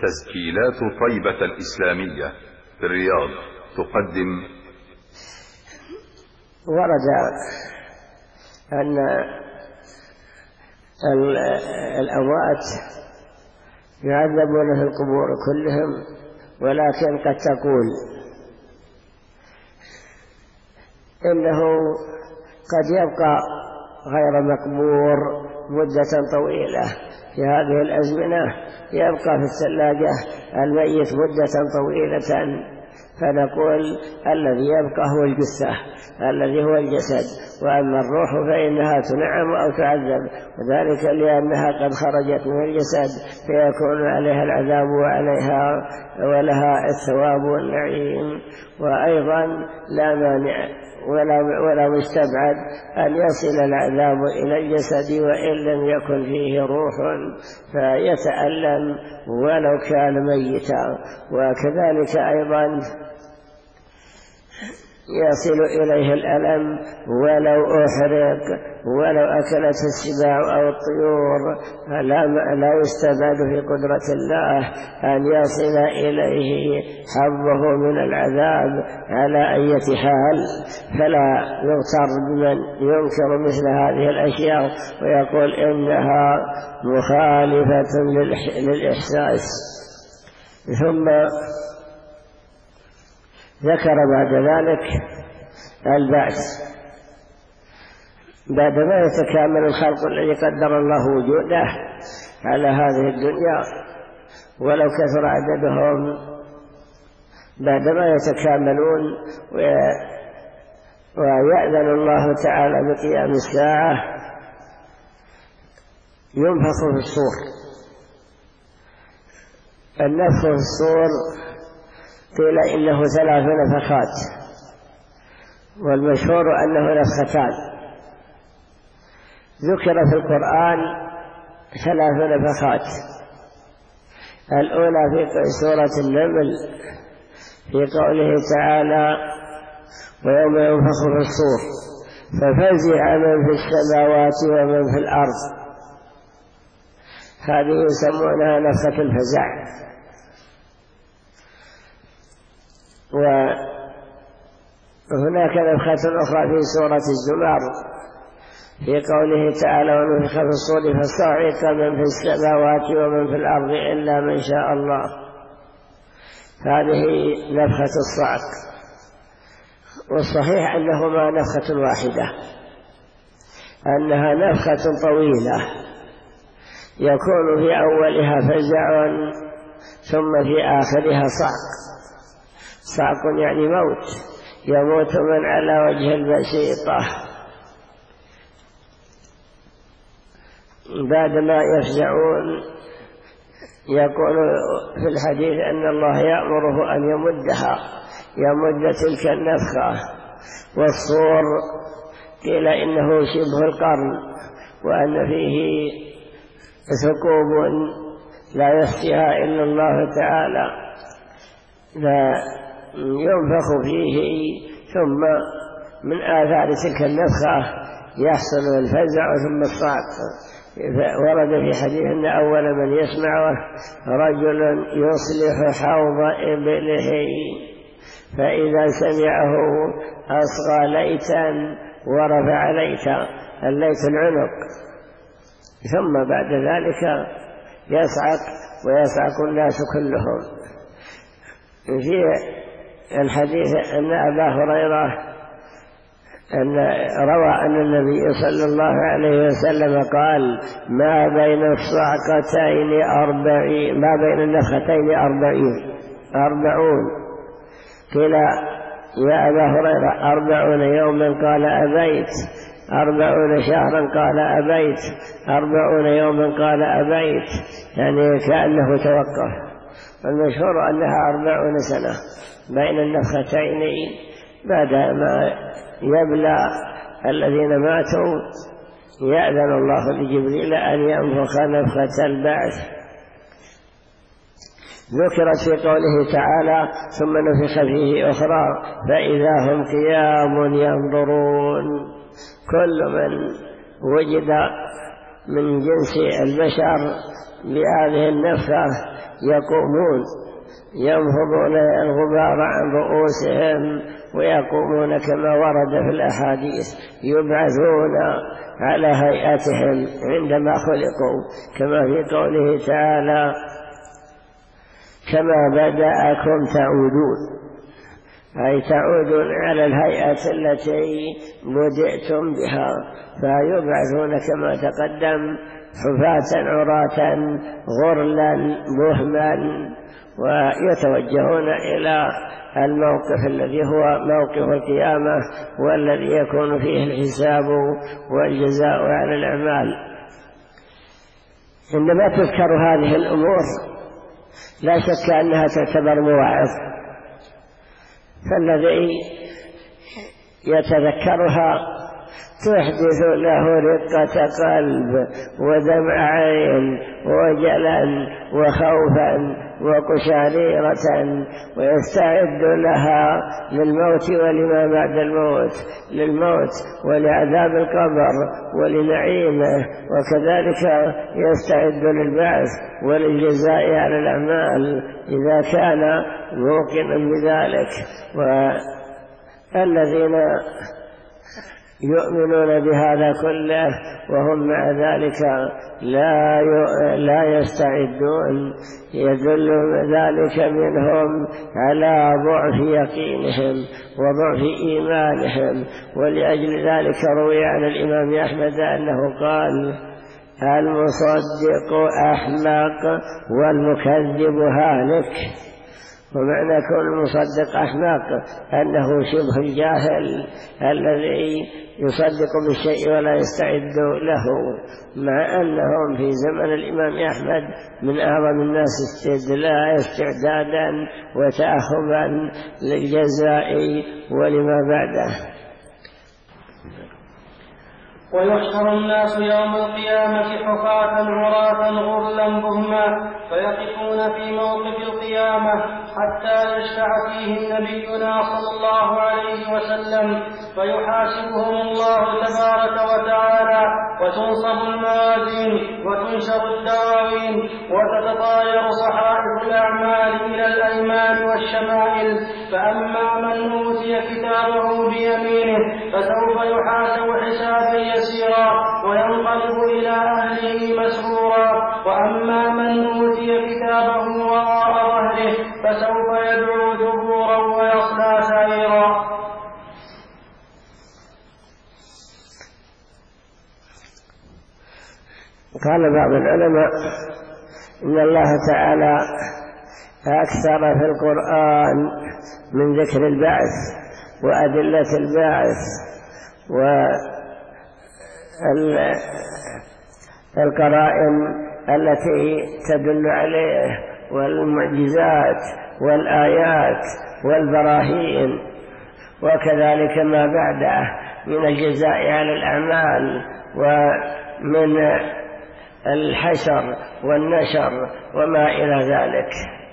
تسجيلات طيبة الإسلامية في الرياض تقدم. ورد أن الأموات يعذبون في القبور كلهم، ولكن قد تقول إنه قد يبقى غير مقبور مدة طويلة في هذه الأزمنة، يبقى في الثلاجة الميت مدة طويلة، فنقول الذي يبقى هو الجثة الذي هو الجسد، وأما الروح فإنها تنعم أو تعذب، وذلك لأنها قد خرجت من الجسد فيكون عليها العذاب وعليها ولها الثواب والنعيم. وأيضا لا مانع ولا مستبعد أن يصل العذاب إلى الجسد وإن لم يكن فيه روح فيتألم ولو كان ميتا، وكذلك أيضا يصل إليه الألم ولو أحرق ولو أكلت السباع أو الطيور، لا يستبعد في قدرة الله أن يصل إليه حظه من العذاب على أي حال. فلا يغتر بمن ينكر مثل هذه الأشياء ويقول إنها مخالفة للإحساس. ثم ذكر بعد ذلك البعث بعدما يتكامل الخلق الذي قدر الله وجوده على هذه الدنيا ولو كثر عددهم، بعدما يتكاملون ويأذن الله تعالى بقيام الساعة ينفخ في الصور. النفخ في الصور قيل إنه 3 نفخات، والمشهور أنه نفختان. ذكر في القرآن 3 نفخات، الأولى في سورة النمل في قوله تعالى: ويوم ينفخ في الصور ففزع من في السماوات ومن في الأرض. هذه يسمونها نفخة الفزع. وهناك نفخة أخرى في سورة الزمر في قوله تعالى: ونفخ في الصور فصعق من في السماوات ومن في الأرض إلا من شاء الله. هذه نفخة الصعق. والصحيح أنهما نفخة واحدة، أنها نفخة طويلة يكون في أولها فزع ثم في آخرها صعق. صعق يعني موت، يموت من على وجه البسيطة. بعدما يفزعون يقول في الحديث أن الله يأمره أن يمد تلك النفخة. والصور قيل إنه شبه القرن، وأن فيه ثقوب لا يخفيها إلا الله تعالى، لا ينفخ فيه، ثم من آثار تلك النفخة يحصل الفزع ثم الصعق. ورد في حديث أن أول من يسمعه رجل يصلح حوض إبله، فإذا سمعه أصغى ليتا ورفع ليتا، الليت العنق، ثم بعد ذلك يصعق ويصعق الناس كلهم. في الحديث أن أبا هريرة روى أن النبي صلى الله عليه وسلم قال: ما بين الصعقتين 40، ما بين النفختين 40. قيل: يا أبا هريرة 40 يوما؟ قال: أبيت. 40 شهرا؟ قال: أبيت. 40 يوما؟ قال: أبيت. يعني كأنه توقف. والمشهور أنها 40 سنة بين النفختين، بعد ما يبلى الذين ماتوا يأذن الله لجبريل أن ينفخ نفخة البعث. ذكرت في قوله تعالى: ثم نفخ فيه أخرى فإذا هم قيام ينظرون. كل من وجد من جنس البشر بهذه النفخة يقومون ينفضون الغبار عن رؤوسهم ويقومون كما ورد في الأحاديث، يبعثون على هيئتهم عندما خلقوا، كما في قوله تعالى: كما بدأكم تعودون، أي تعودون على الهيئة التي بدأتم بها، فيبعثون كما تقدم حفاة عراة غرلا بهما، ويتوجهون إلى الموقف الذي هو موقف القيامة، والذي يكون فيه الحساب والجزاء على الأعمال. عندما تذكر هذه الأمور لا شك أنها تعتبر مواعظ، فالذي يتذكرها تحدث له رقة قلب ودمع عين وجلا وخوفا وقشعريرة، ويستعد لها للموت ولما بعد الموت، للموت ولعذاب القبر ولنعيمه، وكذلك يستعد للبعث وللجزاء على الأعمال إذا كان موقنا بذلك. والذين يؤمنون بهذا كله وهم مع ذلك لا يستعدون، يدل ذلك منهم على ضعف يقينهم وضعف إيمانهم. ولأجل ذلك روي عن الإمام أحمد أنه قال: المصدق أحمق والمكذب هالك. ومعنى كون المصدق أحمق أنه شبه الجاهل الذي يصدق بالشيء ولا يستعد له، مع أنهم في زمن الإمام أحمد من أعظم الناس استعدادا وتأهبا للجزاء ولما بعده. ويحشر الناس يوم القيامة حفاة عراة غرلا بهما، فيقفون في موقف القيامة حتى يشفع فيهم نبينا صلى الله عليه وسلم، فيحاسبهم الله تبارك وتعالى، وتنصب الموازين وتنشر الدواوين، وتتطاير صحائف الأعمال إلى الأيمان والشمائل. فأما من أوتي كتابه بيمينه فسوف يحاسب حسابا يسيرا وينقلب إلى أهله مسرورا، وأما من أوتي كتابه وراء ظهره فسوف يدعو ثبورا ويصلى سعيرا. قال بعض العلماء إن الله تعالى أكثر في القرآن من ذكر البعث وأدلة البعث والقرائن التي تدل عليه والمعجزات والآيات والبراهين، وكذلك ما بعده من الجزاء على الأعمال ومن الحشر والنشر وما إلى ذلك.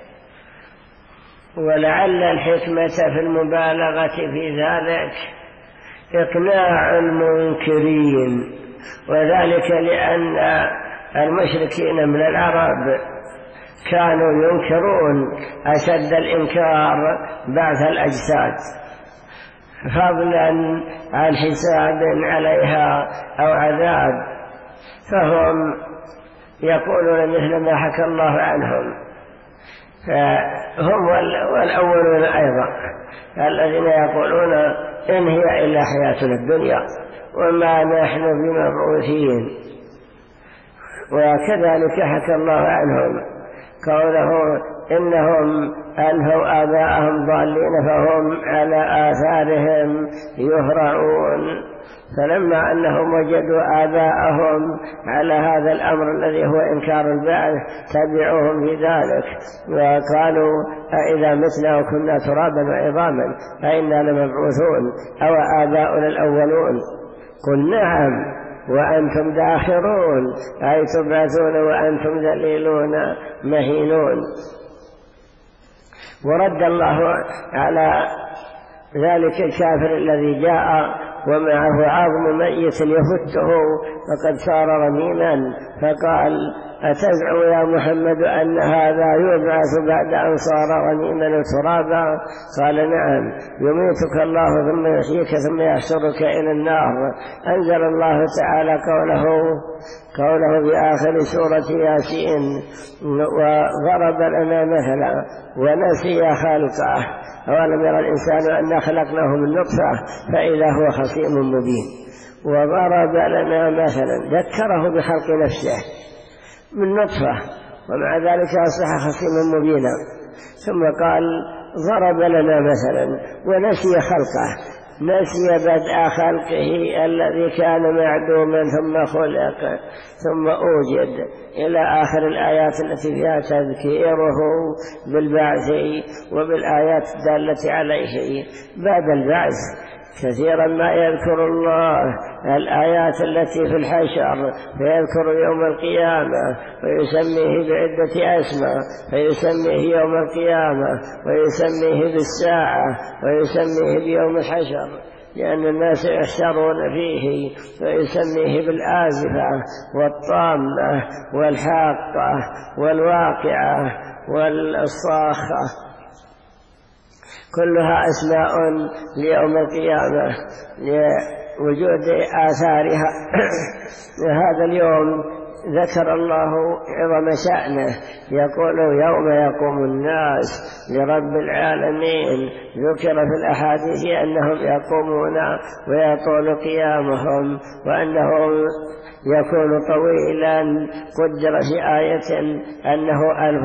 ولعل الحكمة في المبالغة في ذلك إقناع المنكرين، وذلك لأن المشركين من العرب كانوا ينكرون أشد الإنكار بعث الأجساد، فضلا عن حساب عليها أو عذاب، فهم يقولون مثل ما حكى الله عنهم. فهم والأولون أيضا الذين يقولون إن هي إلا حياتنا الدنيا وما نحن بمبعوثين. وكذلك حكى الله عنهم قوله إنهم ألهوا آباءهم ضالين فهم على آثارهم يهرعون. فلما أنهم وجدوا آباءهم على هذا الأمر الذي هو إنكار البعث تبعوهم في ذلك، وقالوا أإذا متنا وكنا ترابا وعظاما أئنا لمبعوثون أو آباؤنا الأولون؟ قل نعم وأنتم داخرون، أي تبعثون وأنتم ذليلون مهينون. ورد الله على ذلك الكافر الذي جاء ومعه عظم ميت يفته فقد صار رميما، فقال أتزعم يا محمد أن هذا يبعث بعد أن صار رميما ترابا؟ قال نعم، يميتك الله ثم يحييك ثم يحشرك إلى النار. أنزل الله تعالى قوله في آخر سورة ياسين: وضرب لنا مثلا ونسي خلقه أولم يرى الإنسان أنا خلقناه من نطفة فإذا هو خصيم مبين. وضرب لنا مثلا، ذكره بخلق نفسه من نطفة ومع ذلك أصبح خصيما مبينا، ثم قال ضرب لنا مثلا ونسي خلقه، نسي بدء خلقه الذي كان معدوما ثم خلق ثم أوجد، إلى آخر الآيات التي فيها تذكيره بالبعث وبالآيات الدالة عليه بعد البعث. كثيرا ما يذكر الله الآيات التي في الحشر، فيذكر يوم القيامة ويسميه بعدة أسماء، فيسميه يوم القيامة ويسميه بالساعة ويسميه بيوم الحشر، لأن الناس يحشرون فيه، ويسميه بالآزفة والطامة والحاقة والواقعة والصاخة، كلها أسماء ليوم القيامة لوجود آثارها. هذا اليوم ذكر الله عظم شأنه، يقول يوم يقوم الناس لرب العالمين. ذكر في الأحاديث أنهم يقومون ويطول قيامهم وأنه يكون طويلا، قدر في آية أنه 1000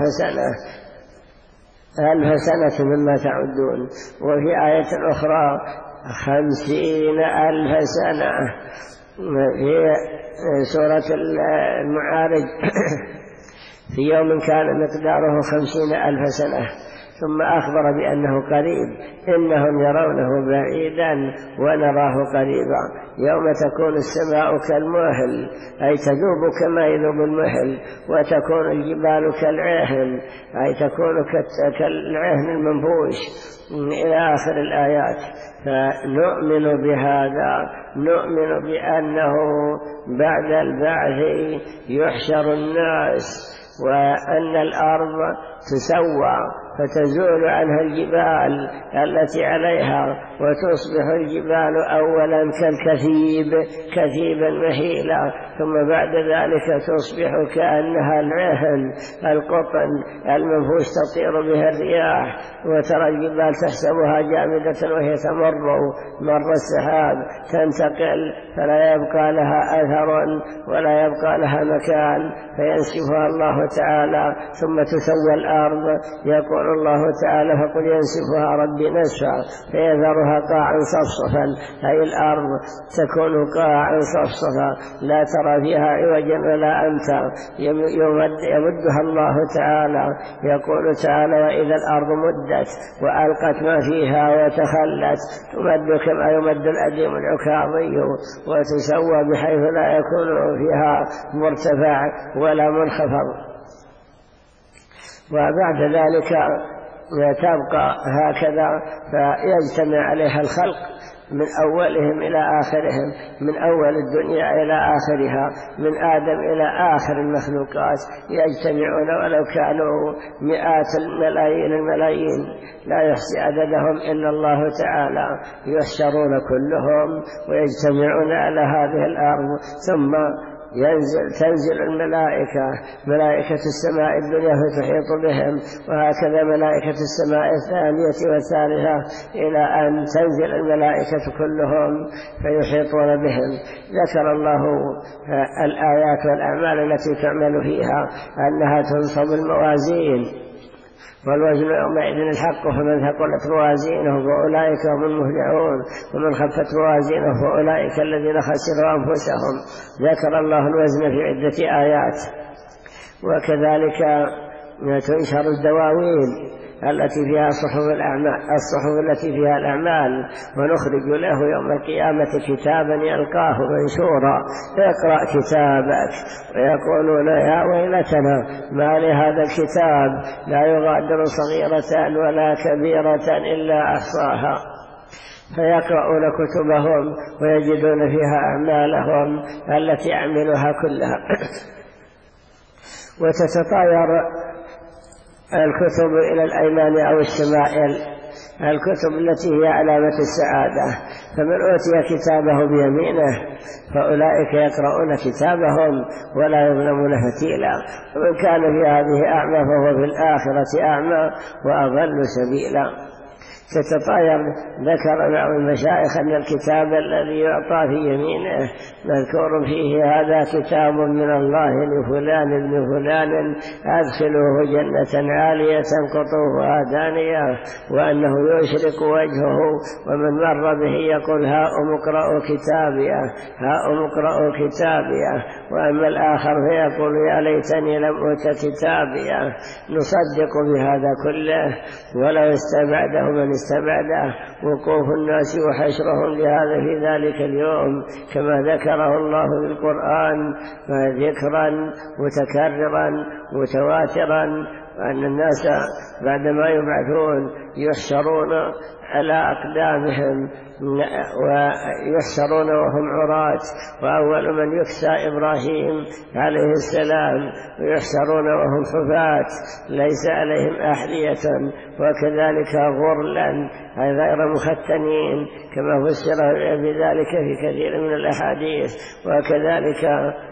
سنة مما تعدون، وفي آية أخرى 50,000 سنة في سورة المعارج في يوم كان مقداره 50,000 سنة، ثم أخبر بأنه قريب، إنهم يرونه بعيدا ونراه قريبا. يوم تكون السماء كالمهل، أي تذوب كما يذوب المهل، وتكون الجبال كالعهن، أي تكون كالعهن المنفوش، إلى آخر الآيات. فنؤمن بهذا، نؤمن بأنه بعد البعث يحشر الناس، وأن الأرض تسوى فتزول عنها الجبال التي عليها، وتصبح الجبال أولا كالكثيب كثيبا مهيلا، ثم بعد ذلك تصبح كأنها العهن القطن المنفوش تطير بها الرياح، وترى الجبال تحسبها جامدة وهي تمر مر السحاب، تنتقل فلا يبقى لها أثر ولا يبقى لها مكان، فينسفها الله تعالى ثم تسوى الأرض. يقول الله تعالى: فقل ينسفها ربي نسفا فيذرها قاعا صفصفا، أي الأرض تكون قاعا صفصفا لا ترى فيها عوجا ولا أمتا، يمدها الله تعالى. يقول تعالى: وإذا الأرض مدت وألقت ما فيها وتخلت، تمد كما يمد الأديم العكاظي، وتسوى بحيث لا يكون فيها مرتفع ولا منخفض. وبعد ذلك تبقى هكذا، فيجتمع عليها الخلق من أولهم إلى آخرهم، من أول الدنيا إلى آخرها، من آدم إلى آخر المخلوقات، يجتمعون ولو كانوا مئات الملايين لا يحصي عددهم إلا الله تعالى، يحشرون كلهم ويجتمعون على هذه الأرض، ثم تنزل الملائكة، ملائكة السماء الدنيا فتحيط بهم، وهكذا ملائكة السماء الثانية والثالثة، إلى أن تنزل الملائكة كلهم فيحيطون بهم. ذكر الله الآيات والأعمال التي تعمل فيها، أنها تنصب الموازين، والوزن يومئذ الحق، فمن ثقلت موازينه فأولئك هم المفلحون، ومن خفت موازينه فأولئك الذين خسروا أنفسهم. ذكر الله الوزن في عدة آيات. وكذلك تنشر الدواوين التي فيها الصحف التي فيها الأعمال، ونخرج له يوم القيامة كتابا يلقاه منشورا: اقرأ كتابك. ويقولون: يا ويلتنا ما لهذا الكتاب لا يغادر صغيرة ولا كبيرة إلا أحصاها. فيقرؤون كتبهم ويجدون فيها أعمالهم التي عملوها كلها. وتتطاير الكتب إلى الأيمان أو الشمائل، الكتب التي هي علامة السعادة. فمن أوتي كتابه بيمينه فأولئك يقرؤون كتابهم ولا يظلمون فتيلا، ومن كان في هذه أعمى فهو في الآخرة أعمى وأضل سبيلا. تتطاير. ذكر بعض المشايخ أن الكتاب الذي يعطى في يمينه مذكور فيه هذا كتاب من الله لفلان ابن فلان أدخلوه جنة عالية قطوفها دانية، وأنه يشرق وجهه ومن مر به يقول هاؤم اقرأوا كتابيه هاؤم اقرأوا كتابيه. وأما الآخر فيقول يا ليتني لم أوت كتابيه. نصدق بهذا كله، ولو استبعده من استبعده وقوف الناس وحشرهم لهذا في ذلك اليوم كما ذكره الله في القرآن ذكرا متكررا متواترا، وأن الناس بعدما يبعثون يحشرون على أقدامهم ويحشرون وهم عراة، وأول من يكسى إبراهيم عليه السلام، ويحشرون وهم حفاة ليس عليهم أحذية، وكذلك غرلا غير مختنين كما فسر بذلك في كثير من الأحاديث. وكذلك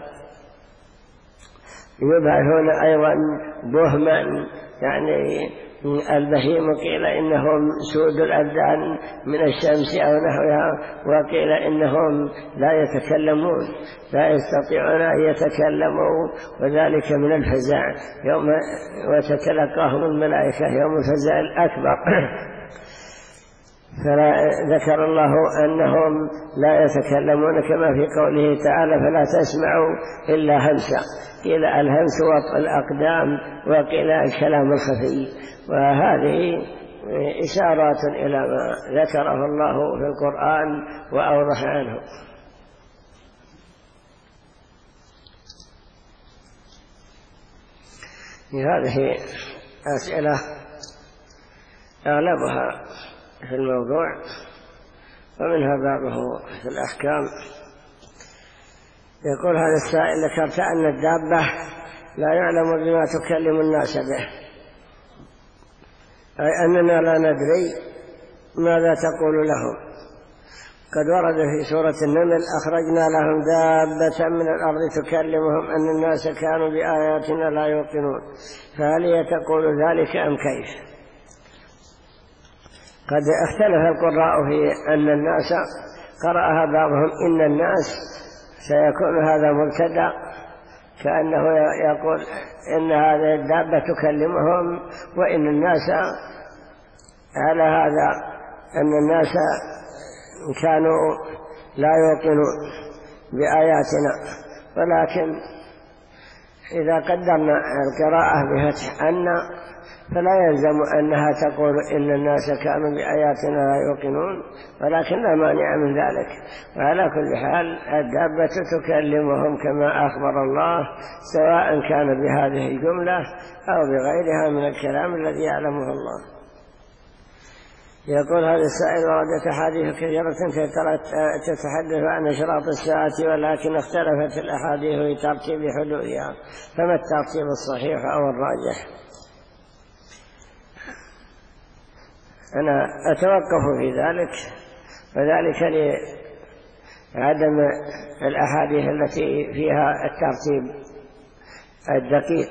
يبعثون أيضا بهما، يعني البهيم قيل إنهم سود الأبدان من الشمس أو نحوها، وقيل إنهم لا يتكلمون لا يستطيعون أن يتكلموا، وذلك من الفزع يوم وتتلقاهم الملائكة يوم الفزع الأكبر. فذكر الله أنهم لا يتكلمون كما في قوله تعالى فلا تسمعوا إلا همسا، قيل الهمس وطء الأقدام وقيل الكلام الخفي. وهذه إشارات إلى ما ذكره الله في القرآن وأوضح عنه. هذه أسئلة أغلبها في الموضوع ومنها بعضه في الأحكام. يقول هذا السائل ذكرت أن الدابة لا يعلم بما تكلم الناس به، أي أننا لا ندري ماذا تقول لهم. قد ورد في سورة النمل أخرجنا لهم دابة من الأرض تكلمهم أن الناس كانوا بآياتنا لا يوقنون، فهل هي تقول ذلك أم كيف؟ قد اختلف القراء في أن الناس، قرأها بعضهم إن الناس سيكون هذا مبتدأ كأنه يقول إن هذه الدابة تكلمهم، وإن الناس على هذا أن الناس كانوا لا يوقنون بآياتنا. ولكن إذا قدرنا القراءة بفتح أن فلا يلزم أنها تقول إن الناس كانوا بآياتنا لا يوقنون، ولكن لا مانع من ذلك. وعلى كل حال الدابة تكلمهم كما أخبر الله، سواء كان بهذه الجملة أو بغيرها من الكلام الذي يعلمه الله. يقول هذا السائل وردت أحاديث كثيرة تتحدث عن أشراط الساعة، ولكن اختلفت الأحاديث في ترتيب حدوثها، فما الترتيب الصحيح أو الراجح؟ أنا أتوقف في ذلك، وذلك لعدم الأحاديث التي فيها الترتيب الدقيق،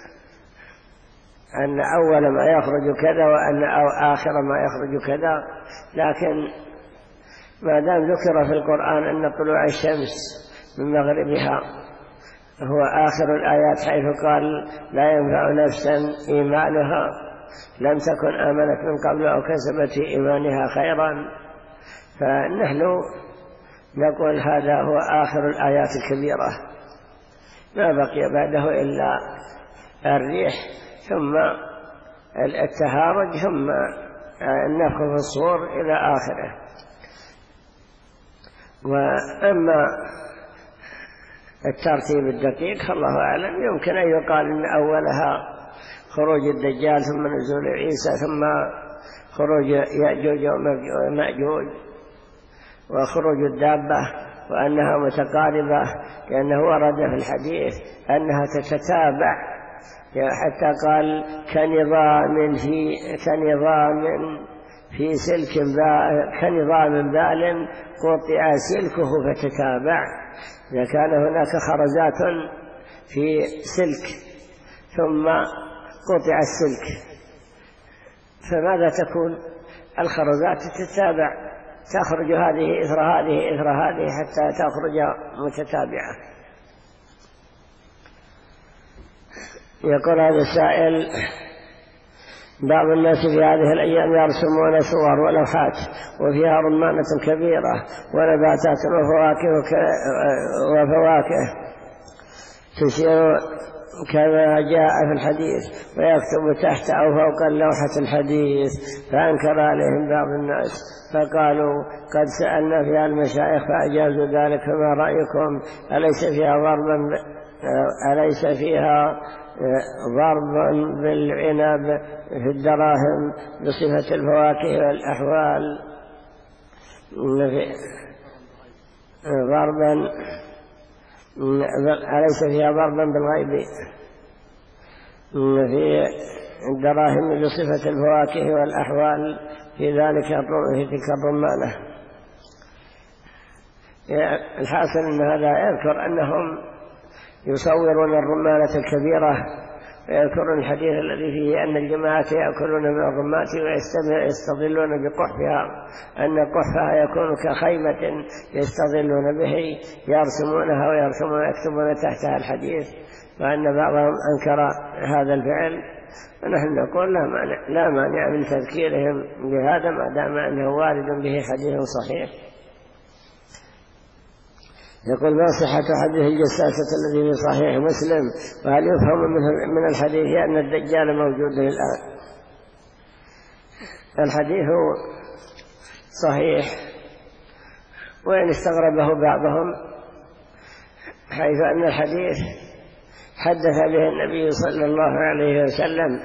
أن أول ما يخرج كذا وأن آخر ما يخرج كذا. لكن ما دام ذكر في القرآن أن طلوع الشمس من مغربها هو آخر الآيات، حيث قال لا ينفع نفسا إيمانها لم تكن آمنت من قبل أو كسبت في إيمانها خيرا، فنحن نقول هذا هو آخر الآيات الكبيرة، ما بقي بعده إلا الريح ثم التهارج ثم النفخ في الصور إلى آخره. وأما الترتيب الدقيق فالله أعلم، يمكن أن يقال إن أولها خروج الدجال ثم نزول عيسى ثم خروج يأجوج ومأجوج وخروج الدابة، وأنها متقاربة، لأنه ورد في الحديث أنها تتتابع حتى قال كنظام في سلك كنظام بال قطع سلكه فتتابع. إذا كان هناك خرزات في سلك ثم قطع السلك فماذا تكون؟ الخرزات تتابع، تخرج هذه إثر هذه إثر هذه حتى تخرج متتابعة. يقول هذا السائل: بعض الناس في هذه الأيام يرسمون صور ولوحات وفيها رمانة كبيرة ونباتات وفواكه تشير كما جاء في الحديث، ويكتب تحت أو فوق اللوحة الحديث. فأنكر عليهم بعض الناس فقالوا: قد سألنا فيها المشايخ فأجازوا ذلك، فما رأيكم؟ أليس فيها ضرب بالعنب في الدراهم بصفة الفواكه والأحوال؟ أليس فيها ضربا بالغيب في الدراهم بصفة الفواكه والأحوال في تلك الرمانة؟ الحاصل أن هذا يذكر أنهم يصورون الرمانة الكبيرة، ويذكرون الحديث الذي فيه أن الجماعة يأكلون من الرمات ويستظلون بقحفها، أن قحفها يكون كخيمة يستظلون به، يرسمونها ويكتبون تحتها الحديث، وأن بعضهم أنكر هذا الفعل. ونحن نقول لا مانع من تذكيرهم بهذا ما دام أنه وارد به حديث صحيح. يقول: ما صحة حديث الجساسة الذي في صحيح مسلم؟ وهل يفهم من الحديث أن الدجال موجود الآن؟ الحديث صحيح، وإن استغربه بعضهم، حيث أن الحديث حدث به النبي صلى الله عليه وسلم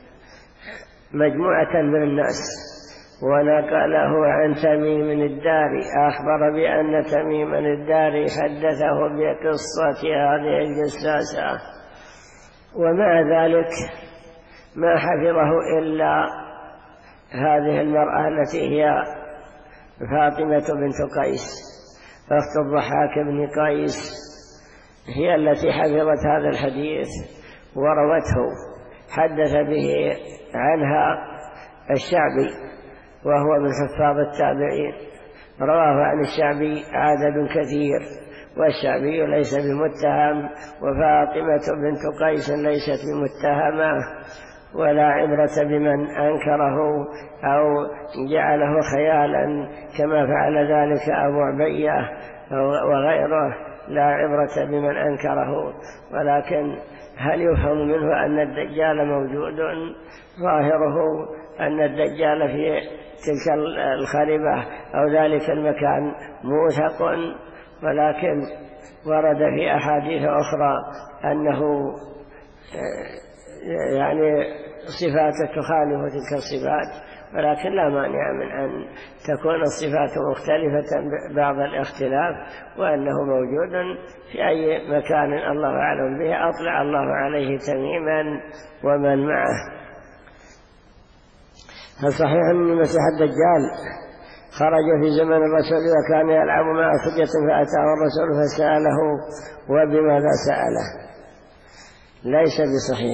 مجموعة من الناس، ونقله عن تميم الداري، أخبر بأن تميم الداري حدثه بقصة هذه الجساسة، ومع ذلك ما حفظه إلا هذه المرأة التي هي فاطمة بنت قيس أخت الضحاك بن قيس، هي التي حفظت هذا الحديث وروته. حدث به عنها الشعبي وهو من حفاظ التابعين، رواه عن الشعبي عدد كثير، والشعبي ليس بمتهم، وفاطمة بنت قيس ليست بمتهمة، ولا عبرة بمن أنكره أو جعله خيالا كما فعل ذلك أبو عبية وغيره، لا عبرة بمن أنكره. ولكن هل يفهم منه أن الدجال موجود؟ ظاهره أن الدجال في تلك الخربة أو ذلك المكان موثق، ولكن ورد في أحاديث أخرى أنه يعني صفاته تخالف تلك الصفات، ولكن لا مانع من أن تكون الصفات مختلفة بعض الاختلاف، وأنه موجود في أي مكان الله أعلم به. أطلع الله عليه تميما ومن معه. هل صحيح أن المسيح الدجال خرج في زمن الرسول وكان يلعب مع حجة فأتاه الرسول فسأله؟ وبماذا سأله؟ ليس بصحيح.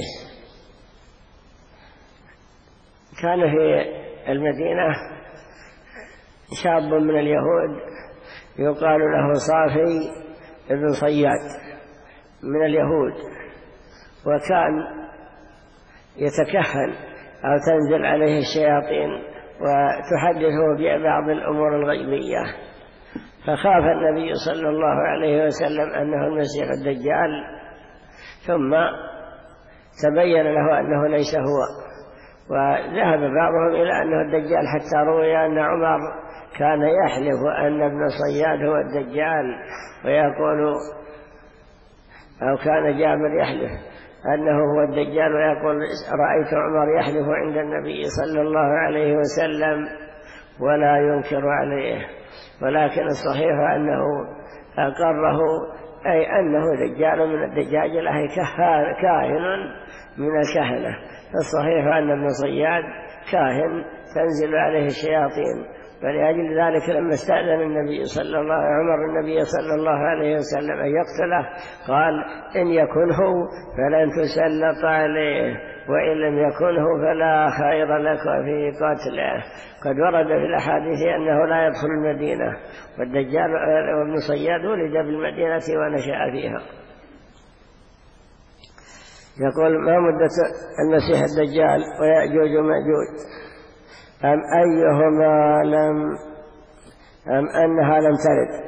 كان في المدينة شاب من اليهود يقال له صافي بن صياد من اليهود، وكان يتكهن أو تنزل عليه الشياطين وتحدثه ببعض الأمور الغيبية، فخاف النبي صلى الله عليه وسلم أنه المسيح الدجال، ثم تبين له أنه ليس هو، وذهب بعضهم إلى أنه الدجال، حتى روي أن عمر كان يحلف أن ابن صياد هو الدجال، ويقول أو كان جابر يحلف أنه هو الدجال، ويقول رأيت عمر يحلف عند النبي صلى الله عليه وسلم ولا ينكر عليه. ولكن الصحيح أنه أقره أي أنه دجال من الدجاجلة، أي كاهن من الكهنة. فالصحيح أن ابن صياد كاهن تنزل عليه الشياطين، ولأجل ذلك لما استأذن عمر النبي صلى الله عليه وسلم أن يقتله قال: إن يكن هو فلن تسلط عليه، وإن لم يكن هو فلا خير لك في قتله. قد ورد في الأحاديث أنه لا يدخل المدينة، والدجال وابن صياد ولد بالمدينة ونشأ فيها. يقول: ما مدة المسيح الدجال ويأجوج ومأجوج؟ أم أنها لم ترد؟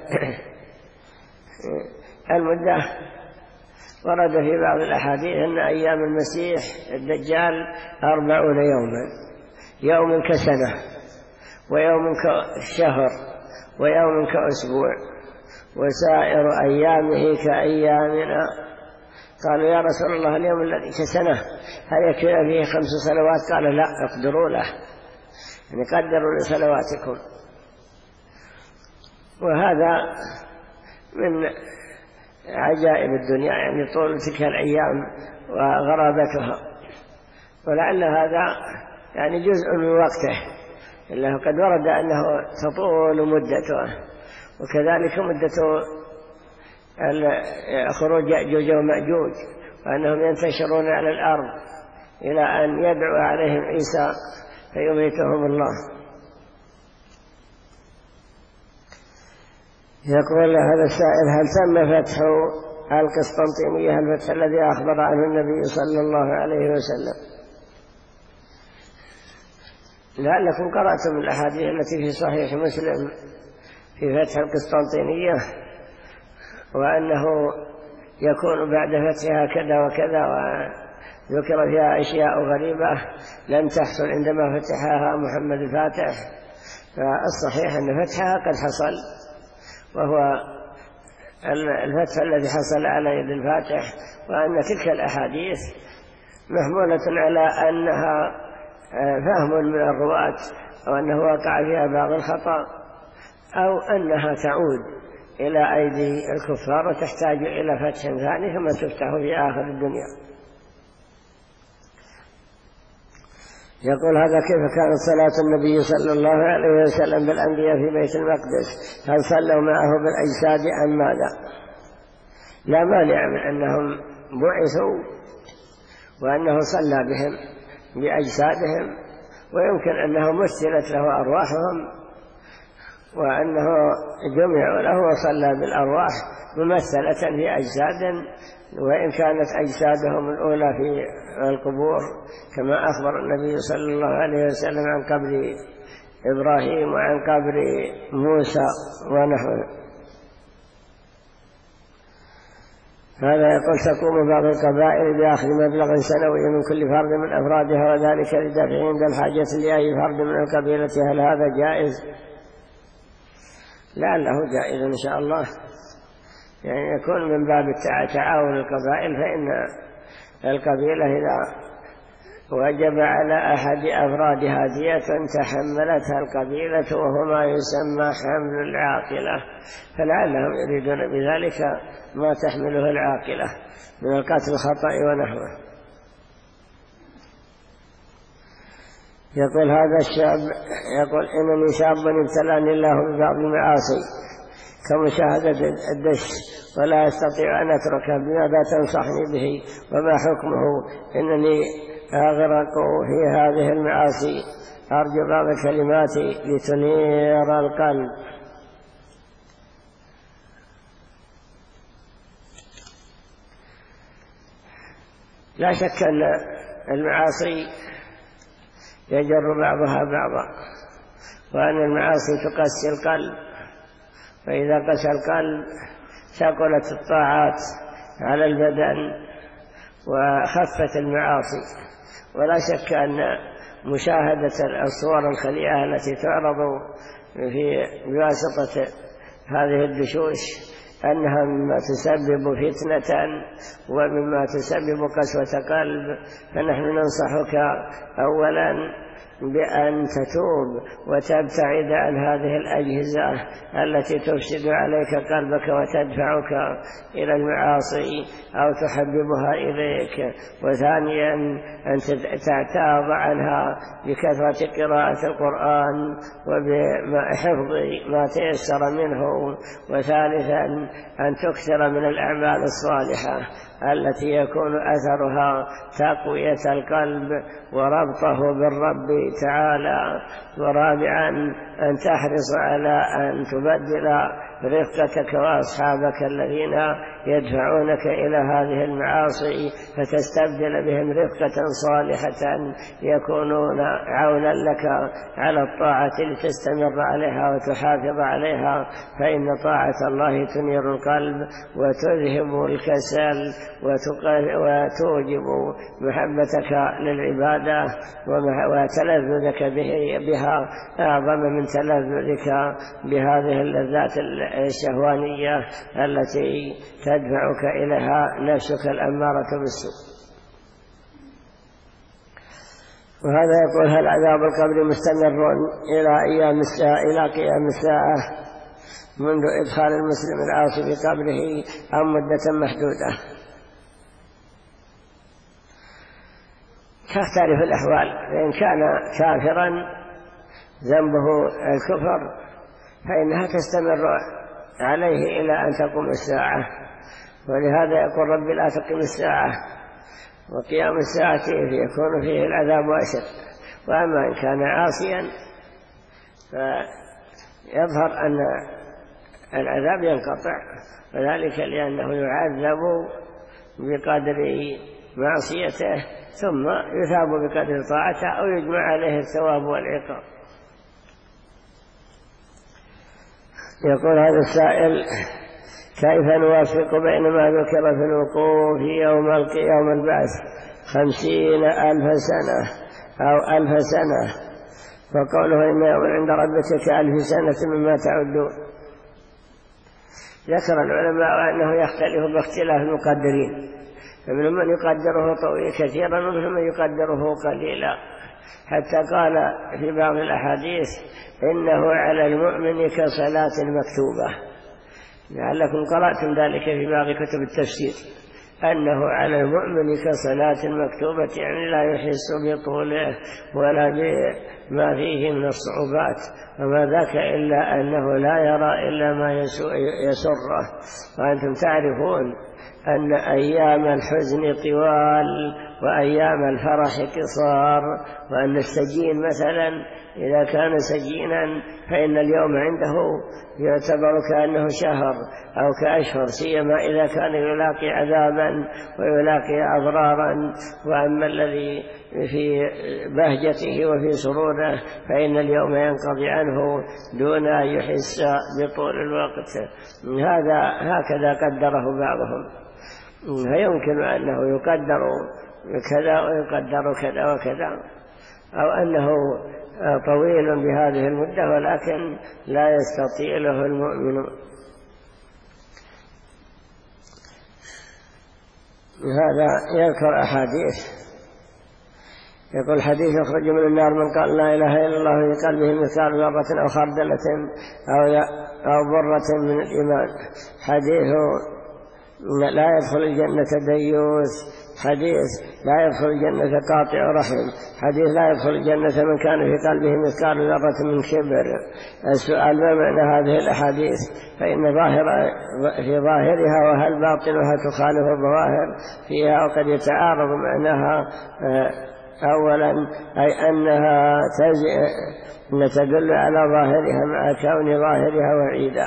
المدة ورد في بعض الأحاديث أن أيام المسيح الدجال 40 يوما، يوم كسنة، ويوم كشهر، ويوم كأسبوع، وسائر أيامه كأيامنا. قالوا: يا رسول الله، اليوم الذي كسنة هل يكفي فيه 5 صلوات؟ قال: لا، اقدروا له، يعني قدروا لصلواتكم. وهذا من عجائب الدنيا، يعني طول تلك الأيام وغرابتها، ولعل هذا يعني جزء من وقته، إلا قد ورد أنه تطول مدته، وكذلك مدة خروج يأجوج ومأجوج، وأنهم ينتشرون على الأرض إلى أن يدعو عليهم عيسى فيميتهم الله. يقول هذا السائل: هل تم فتح القسطنطينية الفتح الذي أخبر عنه النبي صلى الله عليه وسلم؟ لعلكم قرأتم الأحاديث التي في صحيح مسلم في فتح القسطنطينية، وأنه يكون بعد فتحها كذا وكذا، وذكر فيها أشياء غريبة لم تحصل عندما فتحها محمد الفاتح. فالصحيح أن فتحها قد حصل، وهو الفتح الذي حصل على يد الفاتح، وأن تلك الأحاديث محمولة على أنها فهم من الرواة، أو أنه وقع فيها بعض الخطأ، أو أنها تعود إلى أيدي الكفار وتحتاج إلى فتح ثاني ثم تفتح في آخر الدنيا. يقول: هذا كيف كانت صلاة النبي صلى الله عليه وسلم بالأنبياء في بيت المقدس؟ هل صلوا معه بالأجساد أم ماذا؟ لا مانع من أنهم بعثوا وأنه صلى بهم بأجسادهم، ويمكن أنه مثلت له أرواحهم، وأنه جمع له وصلى بالأرواح ممثلة في أجساد، وإن كانت أجسادهم الأولى في القبور، كما أخبر النبي صلى الله عليه وسلم عن قبر إبراهيم وعن قبر موسى ونحوه. هذا يقول: تقوم بعض القبائل بأخذ مبلغ سنوي من كل فرد من أفرادها، وذلك لدفع عند الحاجة لأي فرد من القبيلة، هل هذا جائز؟ لعله جائز إن شاء الله، يعني يكون من باب تعاون القبائل، فإن القبيلة إذا وجب على أحد أفرادها دية تحملتها القبيلة وهو ما يسمى حمل العاقلة، فلعلهم يريدون بذلك ما تحمله العاقلة من القتل الخطأ ونحوه. يقول هذا الشاب يقول: إنني شاب ابتلاني الله ببعض المعاصي كمشاهدة الدش ولا أستطيع أن أتركه، بماذا تنصحني به وما حكمه؟ إنني أغرق في هذه المعاصي، أرجو بعض كلماتي لتنير القلب. لا شك أن المعاصي يجر بعضها بعضا، وأن المعاصي تقسي القلب، فإذا قسى القلب ثقلت الطاعات على البدن وخفت المعاصي. ولا شك أن مشاهدة الصور الخليعة التي تعرض بواسطة هذه الدشوش أنها مما تسبب فتنة ومما تسبب قسوة قلب، فنحن ننصحك أولا بأن تتوب وتبتعد عن هذه الأجهزة التي تفسد عليك قلبك وتدفعك إلى المعاصي أو تحببها إليك. وثانيا أن تعتاض عنها بكثرة قراءة القرآن وبحفظ ما تيسر منه. وثالثا أن تكثر من الأعمال الصالحة التي يكون أثرها تقوية القلب وربطه بالرب تعالى. ورابعا أن تحرص على أن تبدل رفقتك وأصحابك الذين يدفعونك إلى هذه المعاصي فتستبدل بهم رفقة صالحة يكونون عونا لك على الطاعة لتستمر عليها وتحافظ عليها، فإن طاعة الله تنير القلب وتذهب الكسل وتوجب محبتك للعبادة وتلذذك بها أعظم من تلذذك بهذه اللذات الشهوانية التي تدفعك إليها نفسك الأمارة بالسوء. وهذا يقول: هل عذاب القبر مستمر إلى قيام الساعة منذ إدخال المسلم العاصي في قبره أم مدة محدودة؟ تختلف الأحوال، فإن كان كافرا ذنبه الكفر فإنها تستمر عليه إلى أن تقوم الساعة، ولهذا يقول: رب لا تقم الساعة. وقيام الساعة يكون فيه العذاب أشد. وأما إن كان عاصيا فيظهر أن العذاب ينقطع، وذلك لأنه يعذب بقدر معصيته ثم يثاب بقدر طاعته أو يجمع عليه الثواب والعقاب. يقول هذا السائل: كيف نوفق بين ما ذكر في الوقوف يوم البعث 50,000 سنة أو 1000 سنة، وقوله إن يوم عند ربك ك1000 سنة مما تعدون؟ ذكر العلماء أنه يختلف باختلاف المقدرين، فمنهم من يقدره طويل كثيرا ومنهم من يقدره قليلا، حتى قال في بعض الأحاديث: إنه على المؤمن كصلاة مكتوبة. لعلكم قرأتم ذلك في بعض كتب التفسير، أنه على المؤمن كصلاة مكتوبة، يعني لا يحس بطوله ولا بما فيه من الصعوبات، وما ذاك إلا أنه لا يرى إلا ما يسره. وأنتم تعرفون أن أيام الحزن طوال وأيام الفرح قصار، وأن السجين مثلا إذا كان سجينا فإن اليوم عنده يعتبر كأنه شهر أو كأشهر، سيما إذا كان يلاقي عذابا ويلاقي أضرارا. وأما الذي في بهجته وفي سروره فإن اليوم ينقضي عنه دون أن يحس بطول الوقت. هكذا قدره بعضهم، فيمكن أنه يقدر كذا ويقدر كذا وكذا، أو أنه طويل بهذه المدة ولكن لا يستطيله المؤمن. هذا يذكر أحاديث. يقول: حديث يخرج من النار من قال لا إله إلا الله في قلبه مثقال ذرة أو خردلة أو ذرة من الإيمان. حديث لا يدخل الجنة ديوث. حديث لا يدخل الجنة قاطع رحم. حديث لا يدخل الجنة من كان في قلبه مثقال ذرة من كبر. السؤال: ما معنى هذه الأحاديث؟ فإن في ظاهرها وهل باطنها تخالف الظواهر فيها، وقد يتعارض معناها. أولا أي أنها تدل على ظاهرها مع كون ظاهرها وعيدا.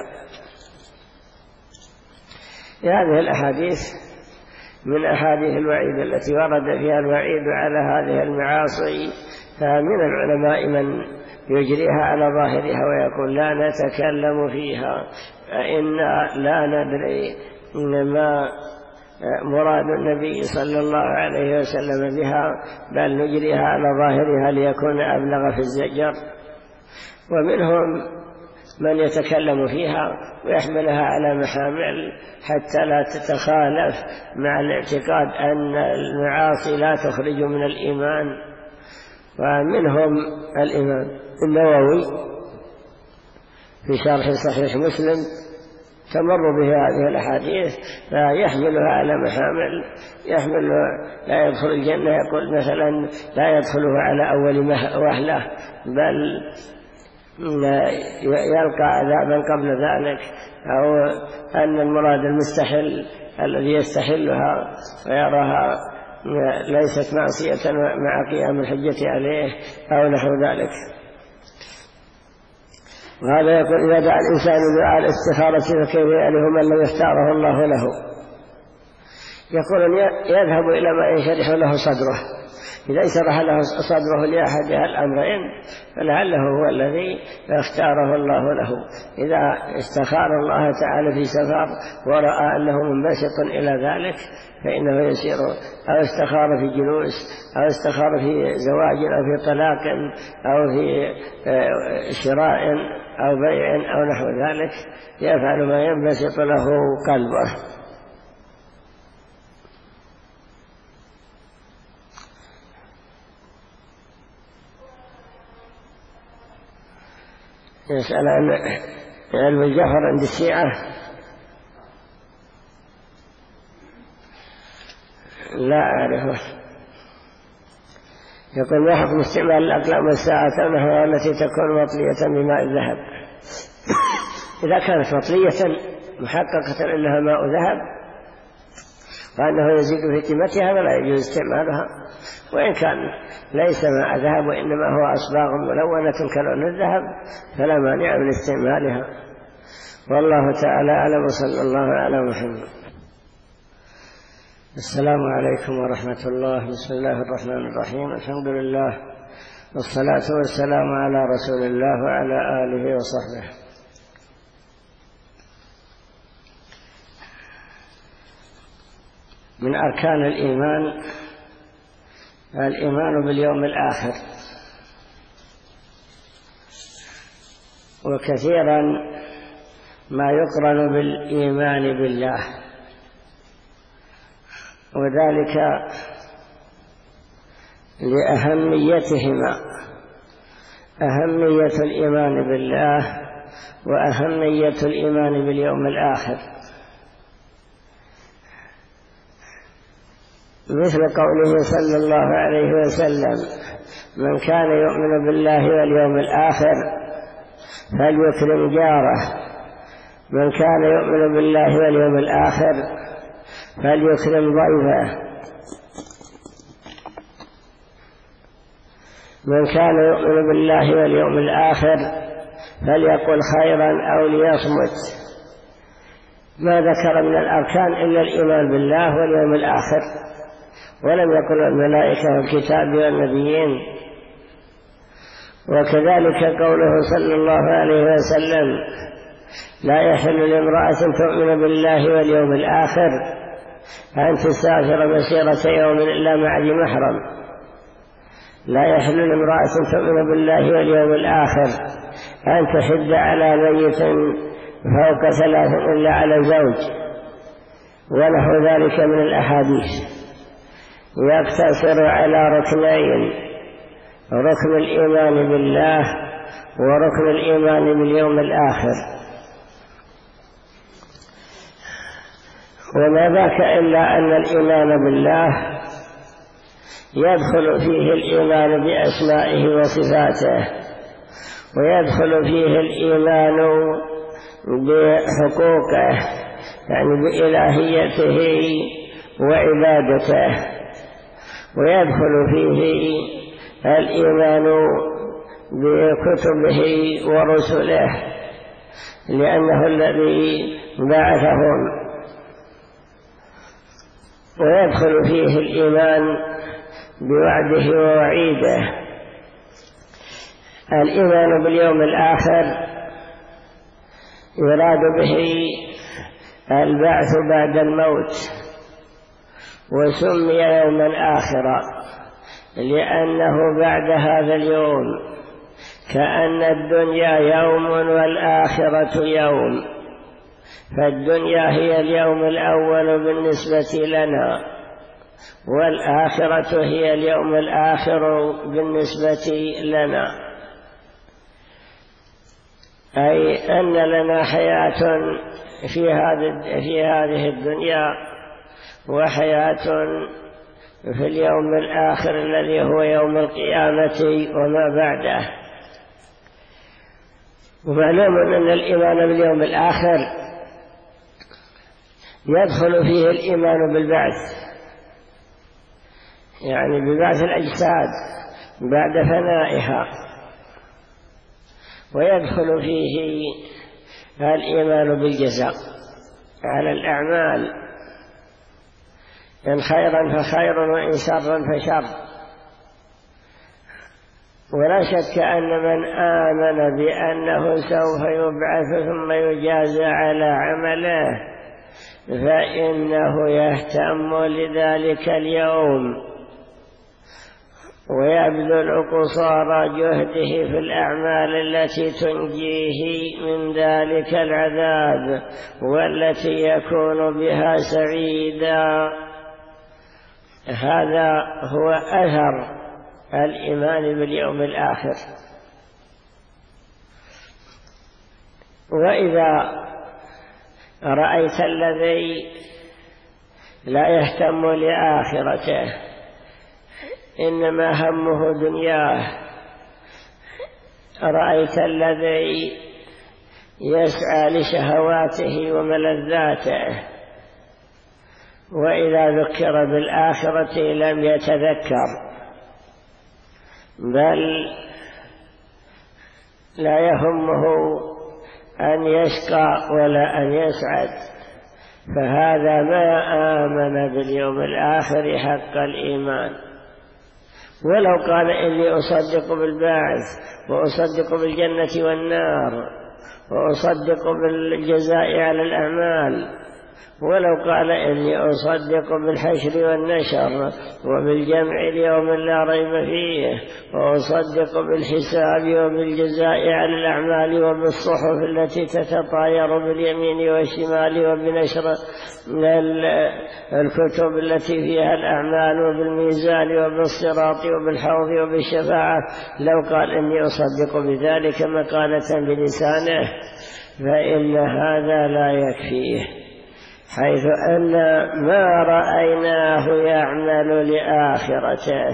هذه الأحاديث من أحاديث الوعيد التي ورد فيها الوعيد على هذه المعاصي، فمن العلماء من يجريها على ظاهرها ويقول لا نتكلم فيها فإنا لا ندري ما مراد النبي صلى الله عليه وسلم بها، بل نجريها على ظاهرها ليكون أبلغ في الزجر. ومنهم من يتكلم فيها ويحملها على محامل حتى لا تتخالف مع الاعتقاد أن المعاصي لا تخرج من الإيمان. ومنهم الإمام النووي في شرح صحيح مسلم تمر به هذه الأحاديث فيحملها على محامل، يحمل لا يدخل الجنة، يقول مثلا لا يدخله على أول وهلة بل يلقى عذابا قبل ذلك، أو أن المراد المستحل الذي يستحلها ويراها ليست معصية مع قيام الحجة عليه أو نحو ذلك. وهذا يقول إذا دعا الإنسان دعاء الاستخارة فكيف يأله من لم يختاره الله له. يقول يذهب إلى ما ينشرح له صدره، إذا انشرح له صدره لأحد الأمرين فلعله هو الذي اختاره الله له. إذا استخار الله تعالى في سفر ورأى أنه منبسط إلى ذلك فإنه يسير، أو استخار في جلوس، أو استخار في زواج أو في طلاق أو في شراء أو بيع أو نحو ذلك، يفعل ما ينبسط له قلبه. يسأل عن علم الجهر عند الشيعة، لا أعرفه. يقول ما حكم استعمال الأقلام والساعات ونحوها التي تكون مطلية بماء الذهب؟ إذا كانت مطلية محققة أنها ماء ذهب وأنه يزيد في قيمتها فلا يجوز استعمالها، وإن كان ليس ماء ذهب وإنما هو أصباغ ملونة كلون الذهب فلا مانع من استعمالها. والله تعالى أعلم، وصلى الله على محمد. السلام عليكم ورحمة الله. بسم الله الرحمن الرحيم، الحمد لله والصلاة والسلام على رسول الله وعلى آله وصحبه. من أركان الإيمان باليوم الآخر، وكثيرا ما يقرن بالإيمان بالله، وذلك لأهميتهما، أهمية الإيمان بالله وأهمية الإيمان باليوم الآخر، مثل قوله صلى الله عليه وسلم من كان يؤمن بالله واليوم الآخر فليكرم جاره، من كان يؤمن بالله واليوم الآخر فليكرم ضيفه، من كان يؤمن بالله واليوم الآخر فليقل خيرا أو ليصمت. ما ذكر من الأركان إلا الإيمان بالله واليوم الآخر، ولم يقل الملائكة والكتاب والنبيين. وكذلك قوله صلى الله عليه وسلم لا يحل لامرأة تؤمن بالله واليوم الآخر أن تسافر مسيرة يوم إلا مع ذي محرم. لا يحل لامرأة تؤمن بالله واليوم الآخر أن تحج على ميت فوق 3 إلا على زوج، ونحو ذلك من الأحاديث. يقتصر على ركنين: ركن الإيمان بالله وركن الإيمان باليوم الآخر. وما ذاك إلا أن الإيمان بالله يدخل فيه الإيمان بأسمائه وصفاته، ويدخل فيه الإيمان بحقوقه يعني بإلهيته وعبادته، ويدخل فيه الإيمان بكتبه ورسله لأنه الذي بعثهم، ويدخل فيه الإيمان بوعده ووعيده. الإيمان باليوم الآخر يراد به البعث بعد الموت، وسمي يوما آخرا لأنه بعد هذا اليوم كأن الدنيا يوم والآخرة يوم، فالدنيا هي اليوم الأول بالنسبة لنا، والآخرة هي اليوم الآخر بالنسبة لنا، أي أن لنا حياة في هذه الدنيا وحياة في اليوم الآخر الذي هو يوم القيامة وما بعده. ومعلوم أن الإيمان باليوم الآخر يدخل فيه الإيمان بالبعث، يعني ببعث الأجساد بعد فنائها، ويدخل فيه الإيمان بالجزاء على الأعمال، إن خيرا فخير وإن شرا فشر. ولا شك أن من آمن بأنه سوف يبعث ثم يجازى على عمله فإنه يهتم لذلك اليوم ويبذل قصارى جهده في الأعمال التي تنجيه من ذلك العذاب والتي يكون بها سعيدا. هذا هو أثر الإيمان باليوم الآخر. وإذا رأيت الذي لا يهتم لآخرته إنما همه دنياه، رأيت الذي يسعى لشهواته وملذاته وإذا ذكر بالآخرة لم يتذكر، بل لا يهمه أن يشقى ولا أن يسعد، فهذا ما آمن باليوم الآخر حق الإيمان. ولو قال إني أصدق بالبعث وأصدق بالجنة والنار وأصدق بالجزاء على الأعمال، ولو قال إني أصدق بالحشر والنشر وبالجمع اليوم لا ريب فيه وأصدق بالحساب وبالجزاء على الأعمال وبالصحف التي تتطاير باليمين والشمال وبنشر الكتب التي فيها الأعمال وبالميزان وبالصراط وبالحوض وبالشفاعة، لو قال إني أصدق بذلك مقالة بلسانه فإن هذا لا يكفيه، حيث أن ما رأيناه يعمل لآخرته.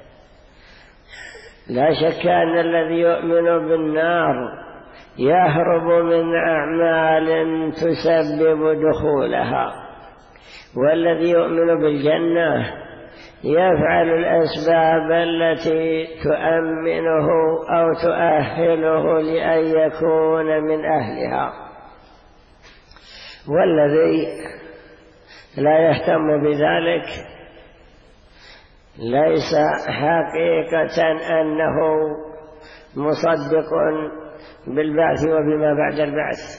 لا شك أن الذي يؤمن بالنار يهرب من أعمال تسبب دخولها، والذي يؤمن بالجنة يفعل الأسباب التي تؤمنه أو تؤهله لأن يكون من أهلها. والذي لا يهتم بذلك ليس حقيقة أنه مصدق بالبعث وبما بعد البعث.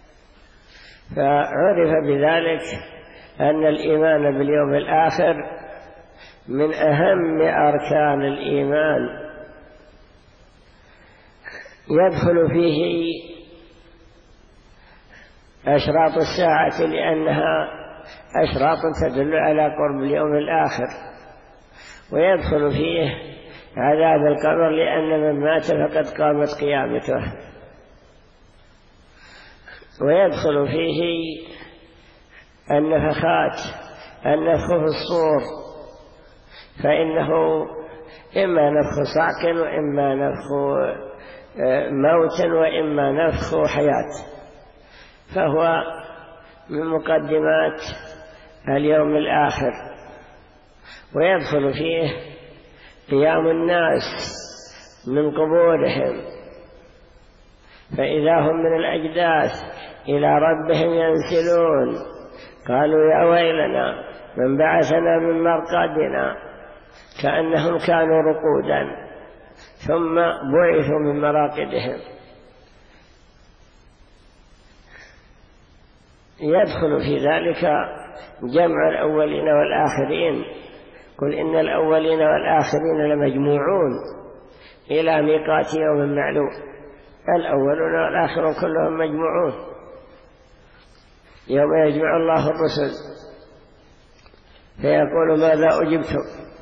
فعرف بذلك أن الإيمان باليوم الآخر من أهم أركان الإيمان، يدخل فيه أشراط الساعة لأنها أشراط تدل على قرب اليوم الآخر، ويدخل فيه عذاب القبر لأن من مات فقد قامت قيامته، ويدخل فيه النفخات، النفخ في الصور، فإنه إما نفخ صعق وإما نفخ موت وإما نفخ حياة، فهو من مقدمات اليوم الآخر. ويدخل فيه قيام الناس من قبورهم، فإذا هم من الأجداث إلى ربهم ينسلون، قالوا يا ويلنا من بعثنا من مرقدنا، كأنهم كانوا رقودا ثم بعثوا من مراقدهم. يدخل في ذلك جمع الأولين والآخرين، قل إن الأولين والآخرين لمجموعون إلى ميقات يوم معلوم. الأولون والآخرون كلهم مجموعون يوم يجمع الله الرسل فيقول ماذا أجبتم؟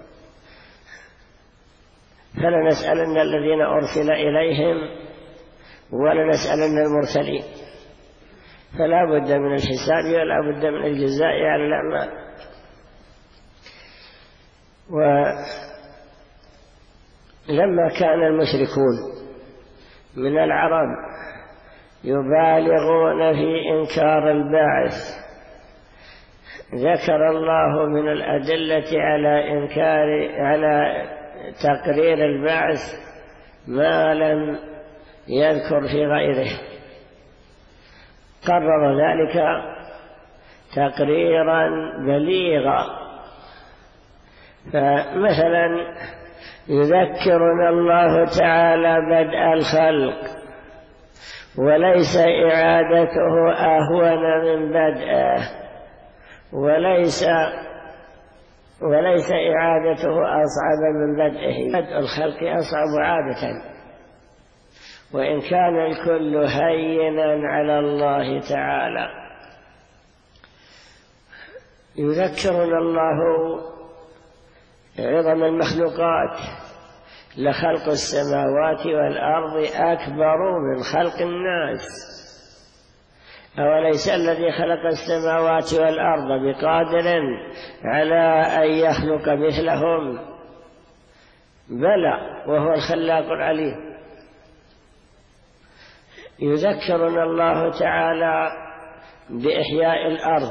فلنسألن الذين أرسل إليهم ولنسألن المرسلين. فلا بد من الحساب ولا بد من الجزاء على الأعمال. ولما كان المشركون من العرب يبالغون في إنكار البعث، ذكر الله من الأدلة على تقرير البعث ما لم يذكر في غيره، قرر ذلك تقريرا بليغا. فمثلا يذكرنا الله تعالى بدء الخلق وليس إعادته أهون من بدءه، وليس إعادته أصعب من بدءه. بدء الخلق أصعب عادة، وإن كان الكل هينا على الله تعالى. يذكرنا الله عظم المخلوقات، لخلق السماوات والأرض أكبر من خلق الناس. أوليس الذي خلق السماوات والأرض بقادر على أن يخلق مثلهم؟ بلى، وهو الخلاق العليم. يذكرنا الله تعالى بإحياء الأرض،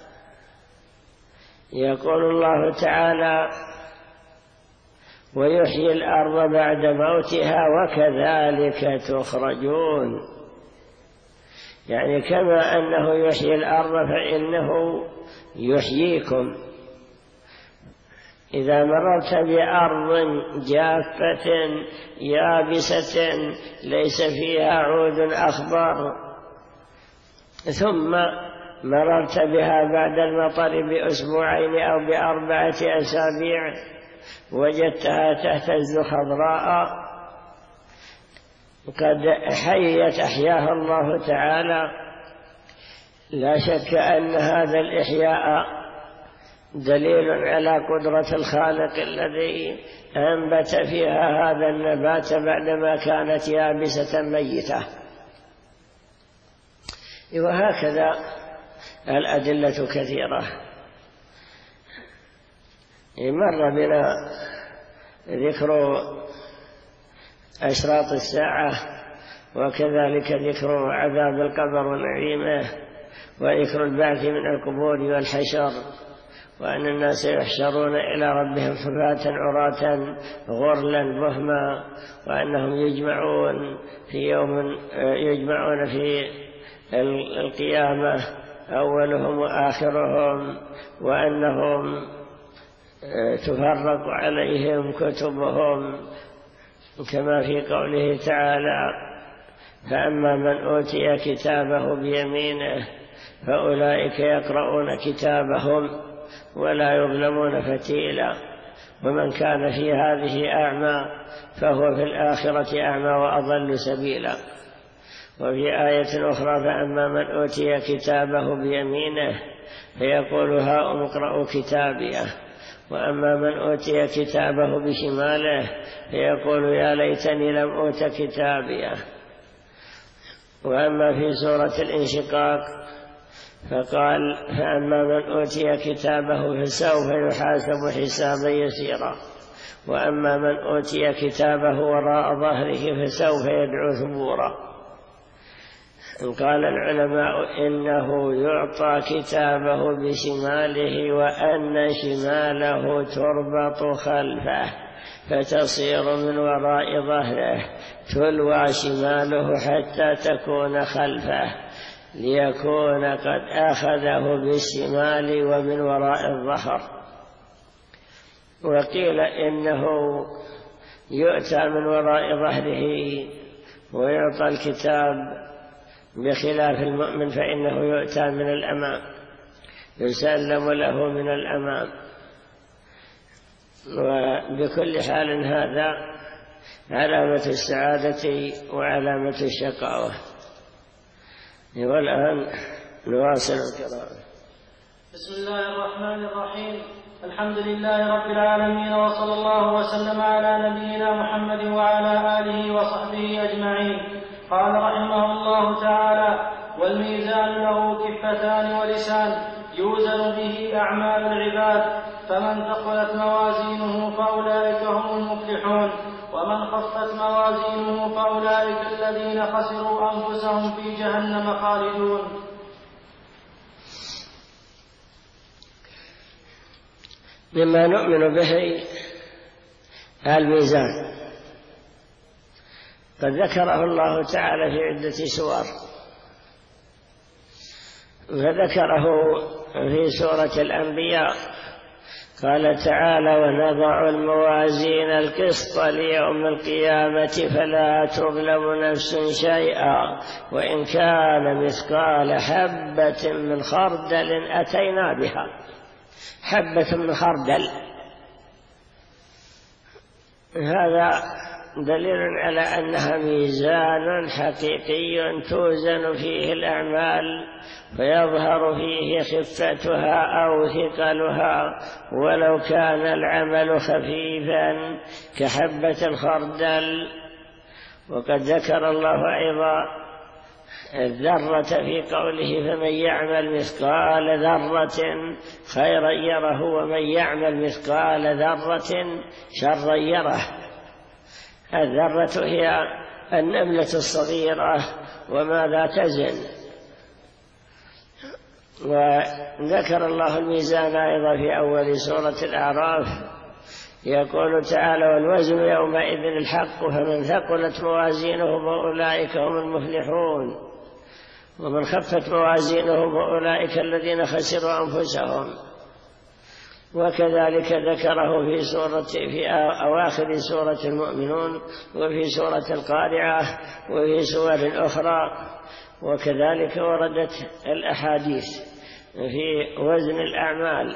يقول الله تعالى ويحيي الأرض بعد موتها وكذلك تخرجون. يعني كما أنه يحيي الأرض فإنه يحييكم. إذا مررت بأرض جافة يابسة ليس فيها عود أخضر، ثم مررت بها بعد المطر بأسبوعين أو ب4 أسابيع وجدتها تهتز خضراء، قد أحياها الله تعالى. لا شك أن هذا الإحياء دليل على قدرة الخالق الذي أنبت فيها هذا النبات بعدما كانت يابسة ميتة. وهكذا الأدلة كثيرة. مر بنا ذكر أشراط الساعة، وكذلك ذكر عذاب القبر ونعيمه، وذكر البعث من القبور والحشر، وأن الناس يحشرون إلى ربهم حفاة عراة غرلا بهما، وأنهم يجمعون في القيامة أولهم وآخرهم، وأنهم تفرق عليهم كتبهم كما في قوله تعالى فأما من أوتي كتابه بيمينه فأولئك يقرؤون كتابهم ولا يظلمون فتيلا، ومن كان في هذه أعمى فهو في الآخرة أعمى وأضل سبيلا. وفي آية أخرى فأما من أوتي كتابه بيمينه فيقول هاؤم اقرءوا كتابيه، وأما من أوتي كتابه بشماله فيقول يا ليتني لم أوت كتابيه. وأما في سورة الانشقاق فقال فأما من أوتي كتابه فسوف يحاسب حسابا يسيرا، وأما من أوتي كتابه وراء ظهره فسوف يدعو ثبورا. قال العلماء إنه يعطى كتابه بشماله، وأن شماله تربط خلفه فتصير من وراء ظهره، تلوى شماله حتى تكون خلفه ليكون قد أخذه بالشمال ومن وراء الظهر. وقيل إنه يؤتى من وراء ظهره ويعطى الكتاب، بخلاف المؤمن فإنه يؤتى من الأمام، يسلم له من الأمام. وبكل حال هذا علامة السعادة وعلامة الشقاوة. والآن نواصل القراءة. بسم الله الرحمن الرحيم. الحمد لله رب العالمين، وصلى الله وسلم على نبينا محمد وعلى آله وصحبه أجمعين. قال رحمه الله تعالى: والميزان له كفتان ولسان يوزن به أعمال العباد، فمن ثقلت موازينه فأولئك هم المفلحون، ومن خفت موازينه فأولئك الذين خسروا أنفسهم في جهنم خالدون. مما نؤمن به الميزان، قد ذكره الله تعالى في عدة سور، فذكره في سورة الأنبياء قال تعالى: ونضع الموازين القسط ليوم القيامة فلا تظلم نفس شيئا وإن كان مثقال حبة من خردل أتينا بها. حبة من خردل، هذا دليل على أنها ميزان حقيقي توزن فيه الأعمال فيظهر فيه خفتها أو ثقلها، ولو كان العمل خفيفا كحبة الخردل. وقد ذكر الله أيضا الذرة في قوله: فمن يعمل مثقال ذرة خيرا يره ومن يعمل مثقال ذرة شرا يره. الذرة هي النملة الصغيرة وماذا تزن. وذكر الله الميزان أيضا في أول سورة الأعراف، يقول تعالى: والوزن يومئذ الحق فمن ثقلت موازينه فأولئك هم المفلحون ومن خفت موازينه فأولئك الذين خسروا أنفسهم. وكذلك ذكره في أواخر سورة المؤمنون وفي سورة القارعة وفي سور أخرى. وكذلك وردت الأحاديث في وزن الأعمال.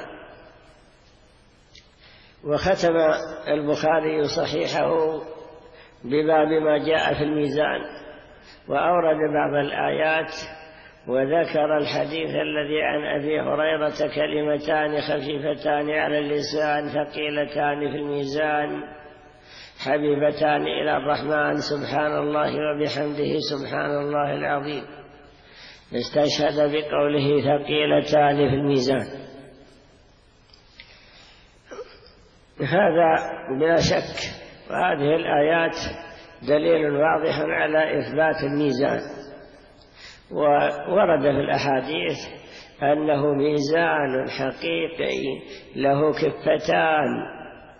وختم البخاري صحيحه بباب ما جاء في الميزان، وأورد بعض الآيات، وذكر الحديث الذي عن أبي هريرة: كلمتان خفيفتان على اللسان ثقيلتان في الميزان حبيبتان إلى الرحمن سبحان الله وبحمده سبحان الله العظيم. استشهد بقوله ثقيلتان في الميزان. هذا بلا شك، وهذه الآيات دليل واضح على إثبات الميزان. وورد في الأحاديث أنه ميزان حقيقي له كفتان،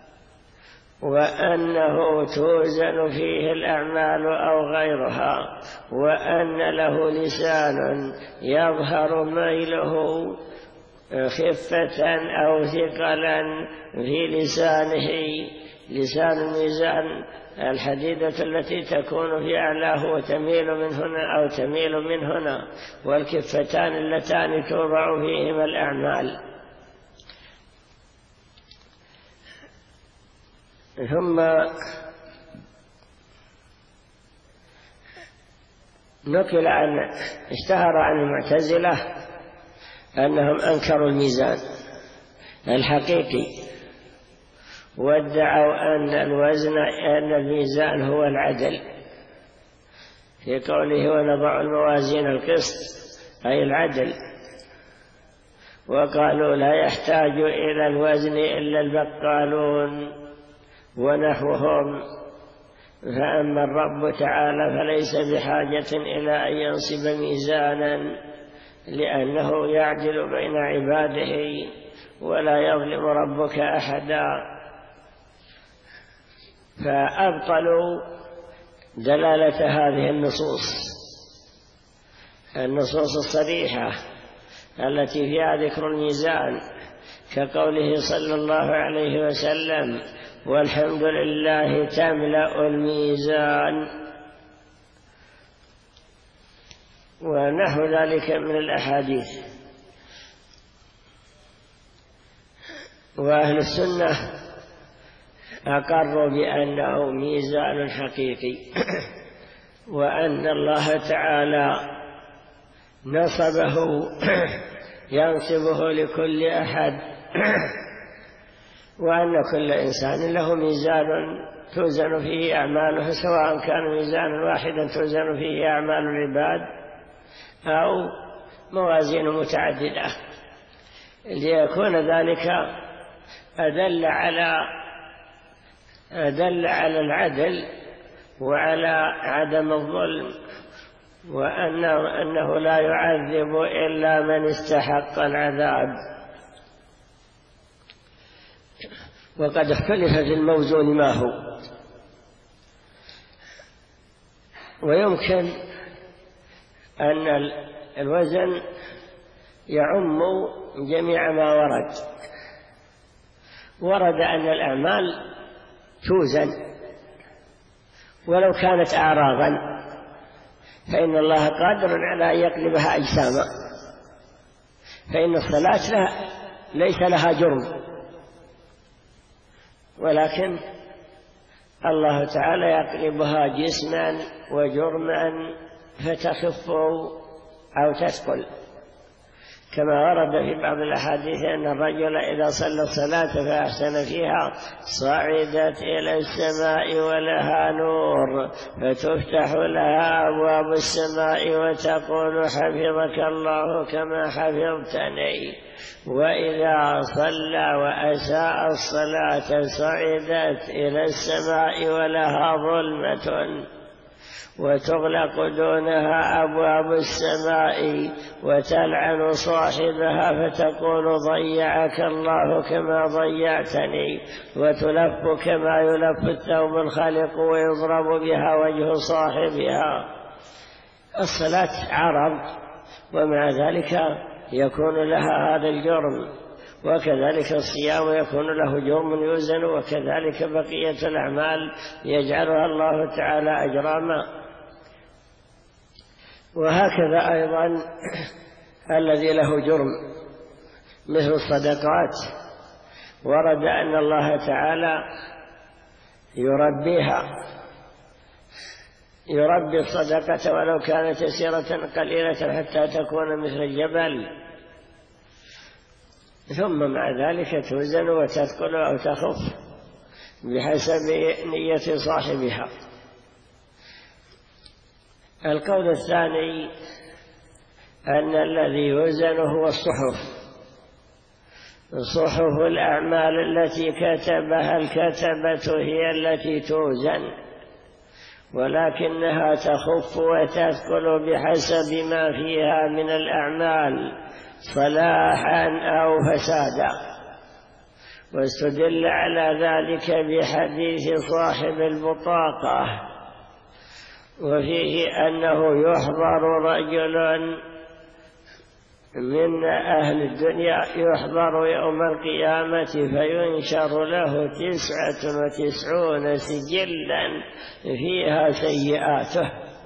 وأنه توزن فيه الأعمال أو غيرها، وأن له لسان يظهر ميله خفة أو ثقلا في لسانه. لسان الميزان الحديدة التي تكون في أعلاه وتميل من هنا أو تميل من هنا، والكفتان اللتان توضع فيهما الأعمال. ثم نقل عن اشتهر عن المعتزلة أنهم أنكروا الميزان الحقيقي، وادعوا أن الميزان هو العدل، في قوله: ونضع الموازين القسط أي العدل. وقالوا: لا يحتاج إلى الوزن إلا البقالون ونحوهم، فأما الرب تعالى فليس بحاجة إلى أن ينصب ميزانا لأنه يعدل بين عباده ولا يظلم ربك أحدا. فأبطلوا دلالة هذه النصوص الصريحة التي فيها ذكر الميزان، كقوله صلى الله عليه وسلم: والحمد لله تملأ الميزان، ونحو ذلك من الأحاديث. وأهل السنة أقروا بأنه ميزان حقيقي، وأن الله تعالى نصبه ينصبه لكل أحد وأن كل إنسان له ميزان توزن فيه أعماله، سواء كان ميزانا واحدا توزن فيه أعمال العباد أو موازين متعددة، ليكون ذلك أدل على العدل وعلى عدم الظلم، وأنه لا يعذب إلا من استحق العذاب. وقد اختلف في الموزون ما هو، ويمكن أن الوزن يعم جميع ما ورد أن الأعمال توزن ولو كانت أعراضا، فإن الله قادر على أن يقلبها أجساما، فإن الصلاة ليس لها جرم، ولكن الله تعالى يقلبها جسما وجرما فتخف أو تثقل، كما ورد في بعض الأحاديث أن الرجل إذا صلى الصلاة فأحسن فيها صعدت إلى السماء ولها نور، فتفتح لها أبواب السماء وتقول حفظك الله كما حفظتني، وإذا صلى وأساء الصلاة صعدت إلى السماء ولها ظلمة وتغلق دونها أبواب السماء وتلعن صاحبها فتقول ضيعك الله كما ضيعتني، وتلف كما يلف الثوب الخلق ويضرب بها وجه صاحبها. الصلاة عرض، ومع ذلك يكون لها هذا الجرم، وكذلك الصيام يكون له جرم يوزن، وكذلك بقية الأعمال يجعلها الله تعالى أجراما. وهكذا أيضا الذي له جرم مثل الصدقات، ورد أن الله تعالى يربي الصدقة ولو كانت يسيرة قليلة حتى تكون مثل الجبل، ثم مع ذلك توزن وتثقل أو تخف بحسب نية صاحبها. القول الثاني أن الذي يوزن هو صحف الأعمال التي كتبها الكتبة هي التي توزن، ولكنها تخف وتثقل بحسب ما فيها من الأعمال صلاحا أو فسادا. واستدل على ذلك بحديث صاحب البطاقة، وفيه أنه يحضر رجل من أهل الدنيا يحضر يوم القيامة فينشر له 99 سجلا فيها سيئاته،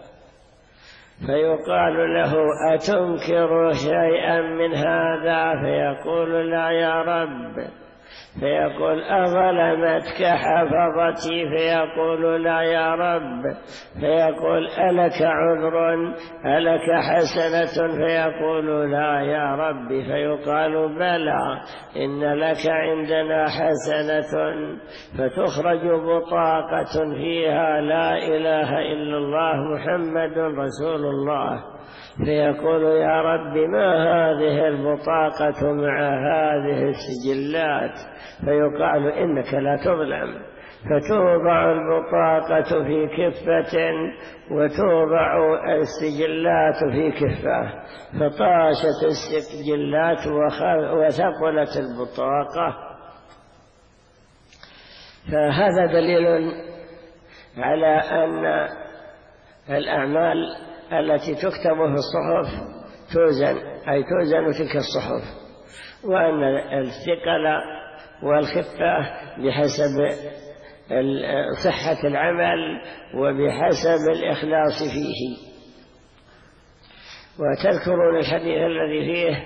فيقال له أتنكر شيئا من هذا؟ فيقول لا يا رب، فيقول أظلمتك حفظتي؟ فيقول لا يا رب، فيقول ألك عذر؟ ألك حسنة؟ فيقول لا يا رب، فيقال بلى إن لك عندنا حسنة، فتخرج بطاقة فيها لا إله إلا الله محمد رسول الله، فيقول يا رب ما هذه البطاقة مع هذه السجلات؟ فيقال إنك لا تظلم، فتوضع البطاقة في كفة وتوضع السجلات في كفة، فطاشت السجلات وثقلت البطاقة. فهذا دليل على أن الأعمال التي تكتب في الصحف توزن، أي توزن تلك الصحف، وأن الثقل والخفة بحسب صحة العمل وبحسب الإخلاص فيه. وتذكرون الحديث الذي فيه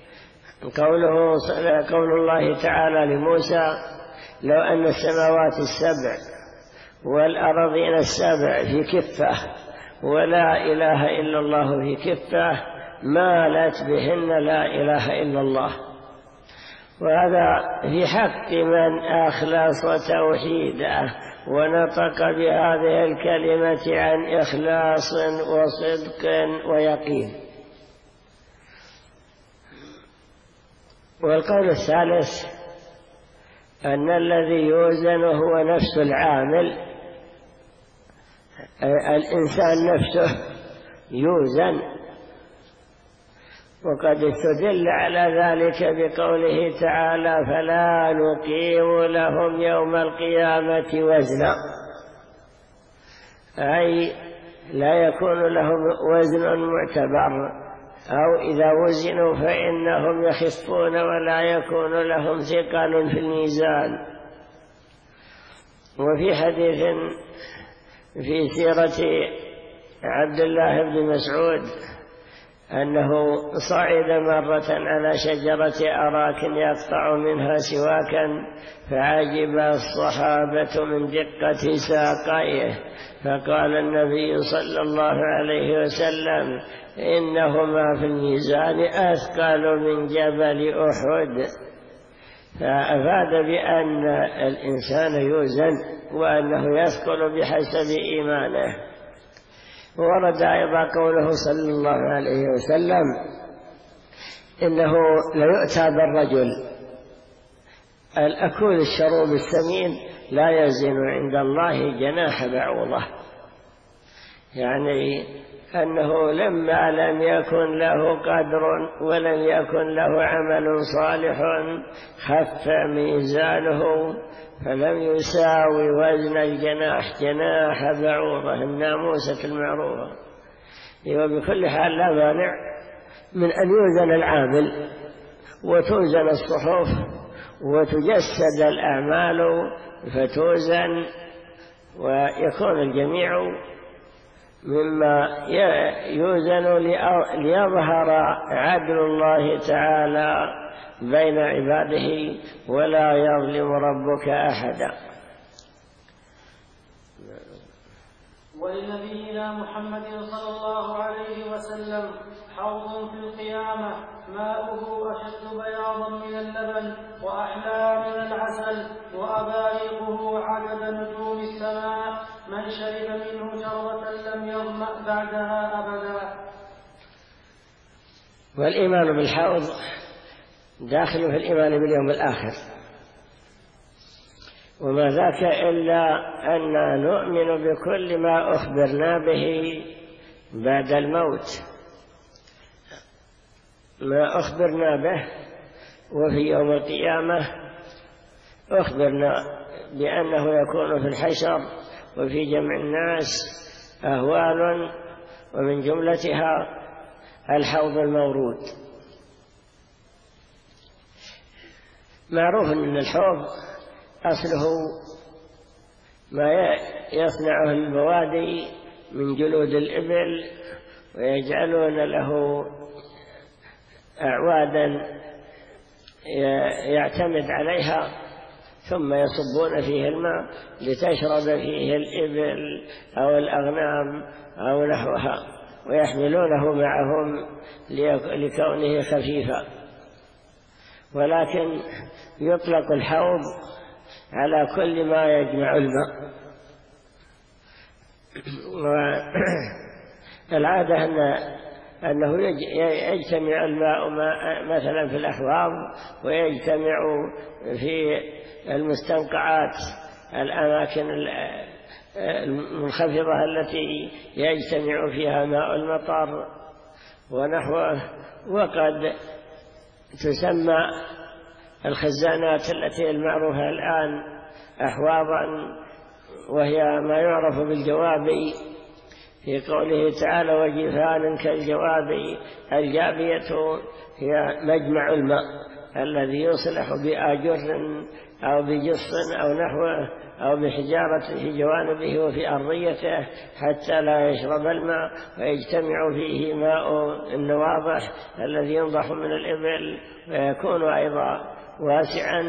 قول الله تعالى لموسى لو أن السماوات السبع والأراضين السبع في كفة ولا إله إلا الله في كفة مالت بهن لا إله إلا الله. وهذا في حق من أخلص توحيده ونطق بهذه الكلمة عن إخلاص وصدق ويقين. والقول الثالث أن الذي يوزن هو نفس العامل، الإنسان نفسه يوزن، وقد استدل على ذلك بقوله تعالى: فلا نقيم لهم يوم القيامة وزنا، أي لا يكون لهم وزن معتبر، أو إذا وزنوا فإنهم يخفون ولا يكون لهم ثقل في الميزان. وفي حديث في سيرة عبد الله بن مسعود أنه صعد مرة على شجرة أراك يقطع منها سواكا، فعجب الصحابة من دقة ساقيه، فقال النبي صلى الله عليه وسلم: إنهما في الميزان أثقل من جبل أحد. فأفاد بأن الإنسان يوزن وأنه يثقل بحسب إيمانه. ورد أيضا قوله صلى الله عليه وسلم: إنه ليؤتى بالرجل الأكول الشروب السمين لا يزن عند الله جناح بعوضة، يعني أنه لما لم يكن له قدر ولم يكن له عمل صالح خف ميزانه فلم يساوي وزن الجناح جناح بعوضة الناموسة المعروفة. وبكل حال لا مانع من أن يوزن العامل وتوزن الصحف وتجسد الأعمال فتوزن، ويكون الجميع مما يوزن ليظهر عدل الله تعالى بين عباده ولا يظلم ربك أحدا. ولنبينا محمد صلى الله عليه وسلم حوض في القيامة ماؤه أشد بياضا من اللبن وأحلى من العسل وأباريقه عدد نجوم السماء، من شرب منه شربة لم يظمأ بعدها أبدا. والإيمان بالحوض داخل في الإيمان باليوم الآخر، وما ذاك إلا أن نؤمن بكل ما أخبرنا به بعد الموت، ما أخبرنا به. وفي يوم القيامة أخبرنا بأنه يكون في الحشر وفي جمع الناس أهوال، ومن جملتها الحوض المورود. معروف أن الحوض أصله ما يصنعه البوادي من جلود الإبل، ويجعلون له أعوادا يعتمد عليها، ثم يصبون فيه الماء لتشرب فيه الإبل أو الأغنام أو نحوها، ويحملونه معهم لكونه خفيفا. ولكن يطلق الحوض على كل ما يجمع الماء. والعادة أنه يجتمع الماء مثلا في الأحواض، ويجتمع في المستنقعات الأماكن المنخفضة التي يجتمع فيها ماء المطر ونحوه. وقد تسمى الخزانات التي المعروفة الآن أحواضا، وهي ما يعرف بالجوابي، في قوله تعالى: وجفان كالجوابي. الجابية هي مجمع الماء الذي يصلح بآجر أو بجص أو نحوه أو بحجارة في جوانبه وفي أرضيته حتى لا يشرب الماء، ويجتمع فيه ماء النواضح الذي ينضح من الإبل، ويكون أيضا واسعا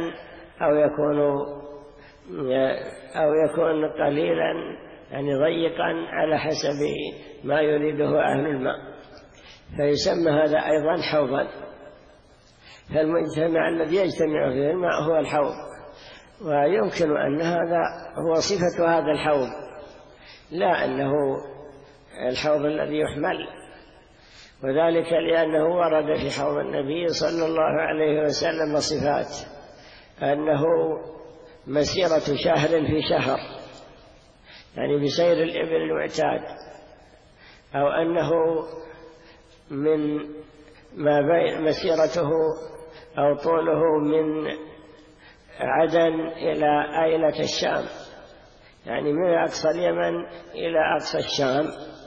أو يكون قليلا، يعني ضيقا على حسب ما يريده أهل الماء، فيسمى هذا أيضا حوضا. فالمجتمع الذي يجتمع فيه الماء هو الحوض، ويمكن أن هذا هو صفة هذا الحوض، لا أنه الحوض الذي يحمل، وذلك لأنه ورد في حوض النبي صلى الله عليه وسلم صفات، أنه مسيرة شهر في شهر، يعني بسير الإبل المعتاد، أو أنه من ما بين مسيرته أو طوله من عدن إلى أيلة الشام، يعني من أقصى اليمن إلى أقصى الشام،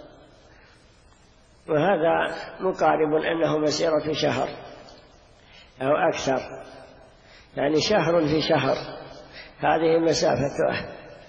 وهذا مقارب أنه مسيرة شهر أو أكثر، يعني شهر في شهر، هذه مسافته.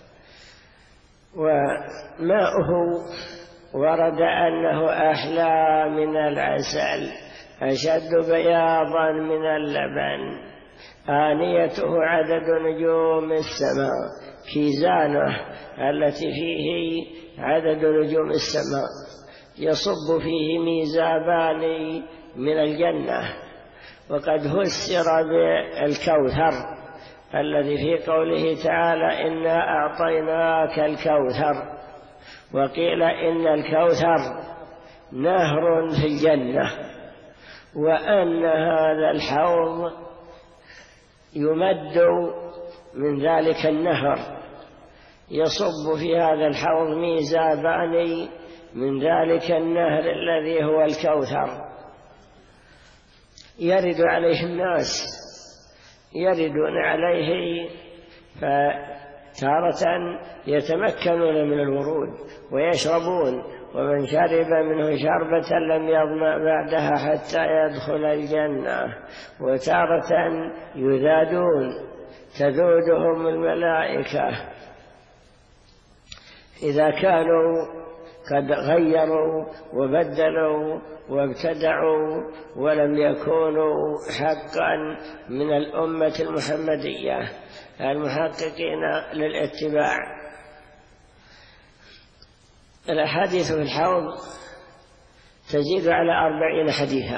وماؤه ورد أنه أحلى من العسل، أشد بياضا من اللبن، آنيته عدد نجوم السماء، كيزانه التي فيه عدد نجوم السماء، يصب فيه ميزابان من الجنة. وقد فسر بالكوثر الذي في قوله تعالى إنا أعطيناك الكوثر، وقيل إن الكوثر نهر في الجنة، وأن هذا الحوض يمد من ذلك النهر، يصب في هذا الحوض ميزابان من ذلك النهر الذي هو الكوثر، يرد عليه الناس، يردون عليه، فتارة يتمكنون من الورود ويشربون، ومن شرب منه شربة لم يظمأ بعدها حتى يدخل الجنة، وتارة يذادون تذودهم الملائكة إذا كانوا قد غيروا وبدلوا وابتدعوا ولم يكونوا حقا من الأمة المحمدية المحققين للاتباع. الأحاديث في الحوض تزيد على 40 حديثا،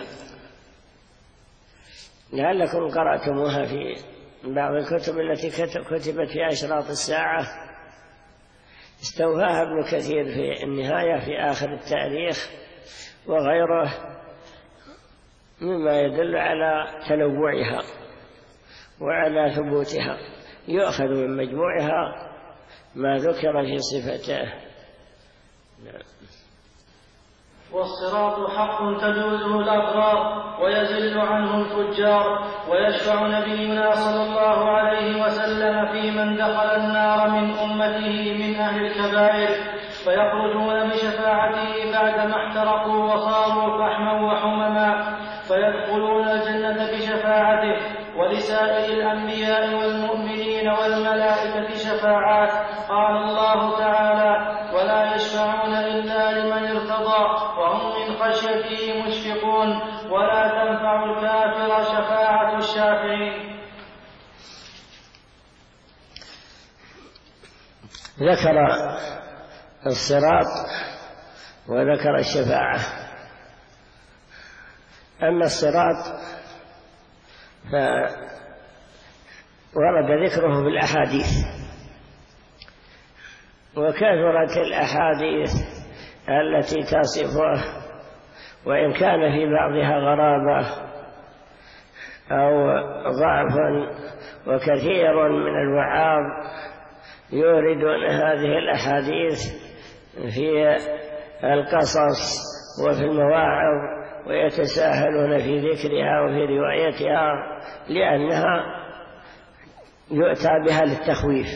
لعلكم قرأتموها في بعض الكتب التي كتبت في أشراط الساعة، استوفاها ابن كثير في النهاية في آخر التاريخ وغيره، مما يدل على تنوعها وعلى ثبوتها، يؤخذ من مجموعها ما ذكر في صفته. والصراط حق تجوزه الأبرار ويزل عنه الفجار، ويشفع نبينا صلى الله عليه وسلم في من دخل النار من أمته من أهل الكبائر، فيخرجون بشفاعته بعدما احترقوا وصاروا فحما وحمما، فيدخلون الجنة بشفاعته. ولسائر الأنبياء والمؤمنين والملائكة شفاعات، قال الله تعالى: ولا يشفعون إلا لمن ارتضى وهم من خشيته مشفقون، ولا تنفع الكافر شفاعة الشافعين. ذكر الصراط وذكر الشفاعة. أما الصراط فورد ذكره في الأحاديث، وكثرت الأحاديث التي تصفه، وإن كان في بعضها غرابة أو ضعف، وكثير من الوعاظ يوردون هذه الأحاديث في القصص وفي المواعظ، ويتساهلون في ذكرها وفي روايتها، لأنها يؤتى بها للتخويف.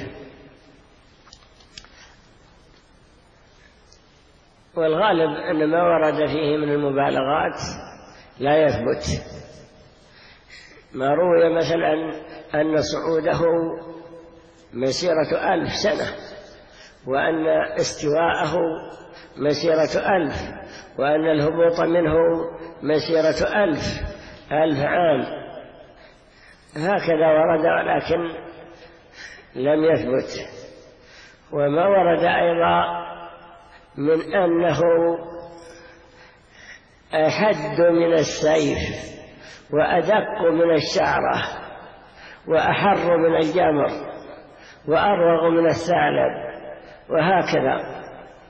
والغالب أن ما ورد فيه من المبالغات لا يثبت. ما روي مثلا أن صعوده مسيرة 1000 سنة، وأن استواءه مسيرة 1000، وأن الهبوط منه مسيرة 1000 عام، هكذا ورد، ولكن لم يثبت. وما ورد أيضا من أنه أحد من السيف، وأدق من الشعرة وأحر من الجمر وأروغ من الثعلب، وهكذا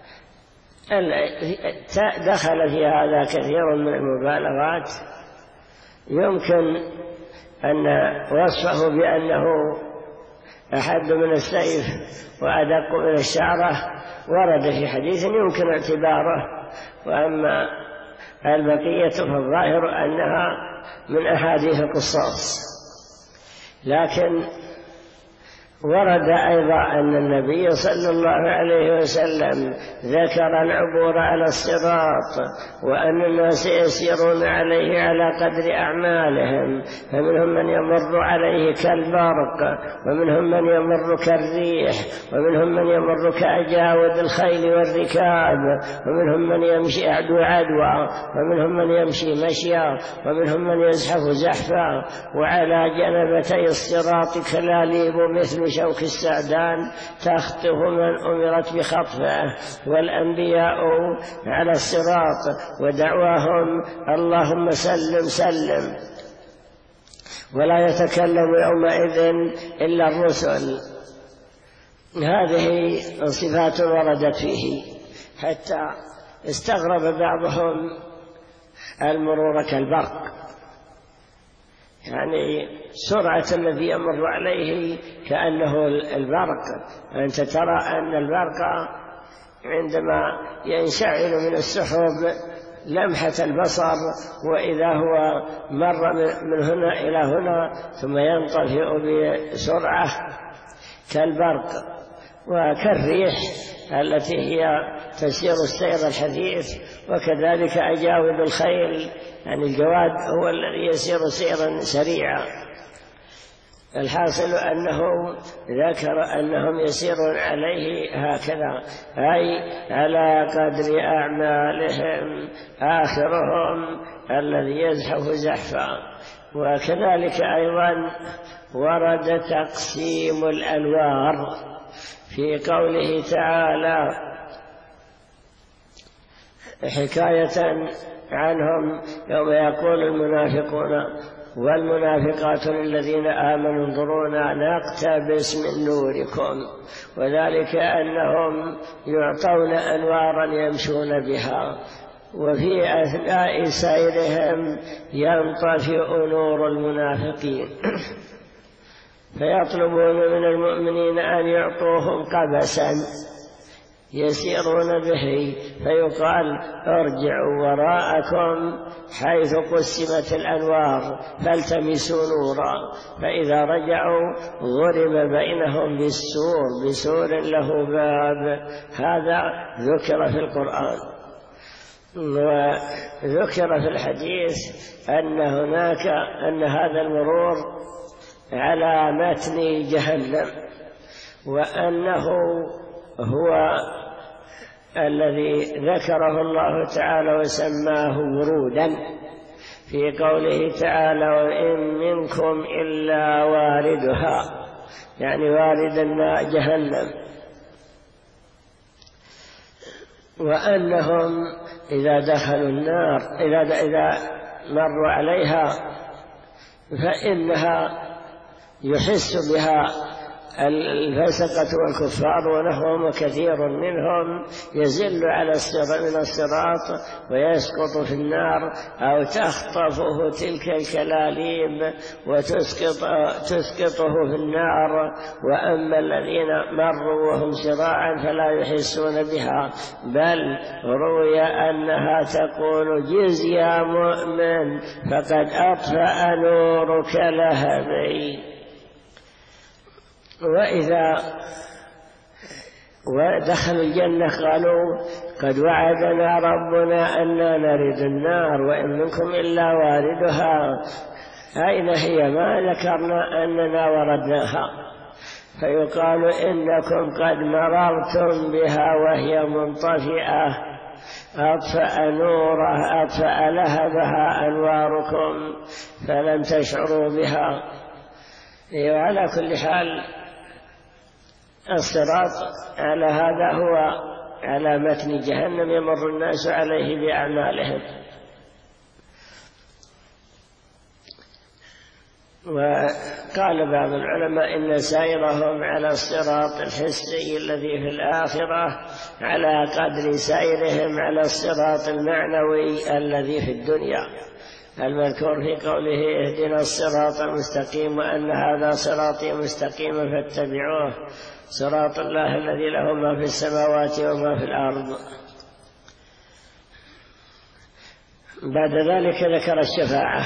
دخل في هذا كثير من المبالغات. يمكن أن وصفه بأنه أحد من السيف وأدق من الشعرة ورد في حديث يمكن اعتباره، وأما البقية فالظاهر أنها من أحاديث القصاص. لكن ورد أيضا أن النبي صلى الله عليه وسلم ذكر العبور على الصراط، وأن الناس يسيرون عليه على قدر أعمالهم، فمنهم من يمر عليه كالبرق، ومنهم من يمر كالريح، ومنهم من يمر كأجاود الخيل والركاب، ومنهم من يمشي عدوى، ومنهم من يمشي مشيا، ومنهم من يزحف زحفا، وعلى جنبتي الصراط كلاليب مثل شوك السعدان تخطف من أمرت بخطفه. والأنبياء على الصراط ودعواهم اللهم سلم سلم، ولا يتكلم يومئذ إلا الرسل. هذه صفات وردت فيه، حتى استغرب بعضهم المرور كالبرق، يعني سرعة الذي يمر عليه كأنه البرق. أنت ترى أن البرق عندما ينشعل من السحب لمحة البصر، وإذا هو مر من هنا إلى هنا ثم ينطفئ بسرعة كالبرق، وكالريح التي هي تسير السير الحثيث، وكذلك أجاود الخيل، يعني الجواد هو الذي يسير سيرا سريعا. الحاصل أنه ذكر أنهم يسيرون عليه هكذا، أي على قدر أعمالهم، آخرهم الذي يزحف زحفا. وكذلك أيضا ورد تقسيم الأنوار في قوله تعالى حكاية عنهم يوم يقول المنافقون والمنافقات للذين آمنوا انظرونا نقتبس من نوركم، وذلك أنهم يعطون أنوارا يمشون بها، وفي أثناء سيرهم ينطفئ نور المنافقين فيطلبون من المؤمنين أن يعطوهم قبسا يسيرون به، فيقال ارجعوا وراءكم حيث قسمت الأنوار فالتمسوا نورا، فإذا رجعوا ضرب بينهم بسور له باب. هذا ذكر في القرآن. وذكر في الحديث أن هذا المرور على متن جهنم، وأنه هو الذي ذكره الله تعالى وسماه ورودا في قوله تعالى وإن منكم إلا واردها، يعني وارد جهنم. وأنهم إذا دخلوا النار إذا مروا عليها فإنها يحس بها الفسقة والكفار ونحوهم، وكثير منهم يزل على من الصراط ويسقط في النار، أو تخطفه تلك الكلاليب وتسقطه في النار. وأما الذين مروا وهم سراعا فلا يحسون بها، بل روي أنها تقول جز يا مؤمن فقد أطفأ نورك لهبي. وإذا ودخلوا الجنة قالوا قد وعدنا ربنا أننا نرد النار وإن منكم إلا واردها، أين هي؟ ما ذكرنا أننا وردناها. فيقال إنكم قد مررتم بها وهي منطفئة، أطفأ لهبها أنواركم فلم تشعروا بها. وعلى كل حال الصراط على هذا هو على متن جهنم يمر الناس عليه بأعمالهم. وقال بعض العلماء إن سائرهم على الصراط الحسي الذي في الآخرة على قدر سائرهم على الصراط المعنوي الذي في الدنيا، المذكور في قوله اهدنا الصراط المستقيم وأن هذا صراطي مستقيما فاتبعوه، صراط الله الذي له ما في السماوات وما في الأرض. بعد ذلك ذكر الشفاعة.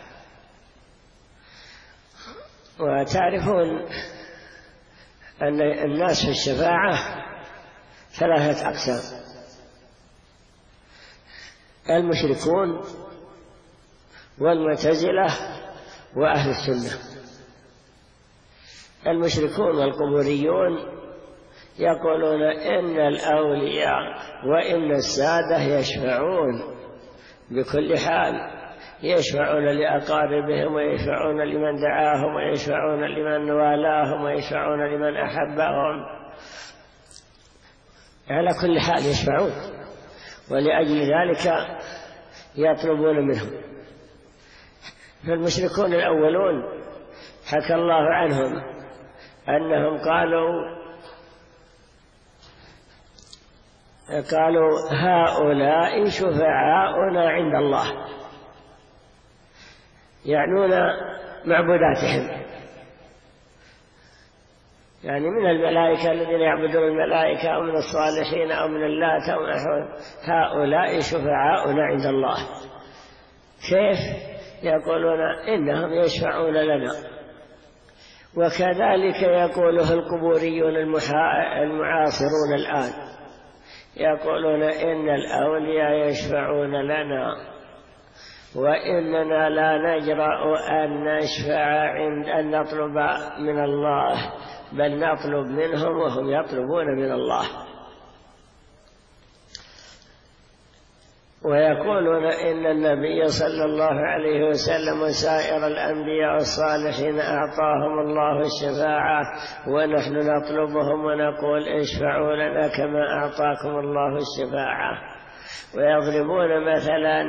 وتعرفون أن الناس في الشفاعة ثلاثة أقسام: المشركون والمعتزلة وأهل السنة. المشركون والقبوريون يقولون إن الأولياء وإن السادة يشفعون بكل حال، يشفعون لأقاربهم ويشفعون لمن دعاهم ويشفعون لمن والاهم ويشفعون لمن أحبهم، على كل حال يشفعون، ولأجل ذلك يطلبون منهم. فالمشركون الأولون حكى الله عنهم أنهم قالوا هؤلاء شفعاؤنا عند الله، يعنون معبوداتهم، يعني من الملائكة الذين يعبدون الملائكة أو من الصالحين أو من اللات أو هؤلاء شفعاؤنا عند الله. كيف؟ يقولون إنهم يشفعون لنا. وكذلك يقوله القبوريون المعاصرون الآن، يقولون إن الأولياء يشفعون لنا وإننا لا نجرأ أن نشفع عند أن نطلب من الله، بل نطلب منهم وهم يطلبون من الله. ويقولون إن النبي صلى الله عليه وسلم وسائر الأنبياء الصالحين أعطاهم الله الشفاعة ونحن نطلبهم ونقول اشفعوا لنا كما أعطاكم الله الشفاعة. ويضربون مثلا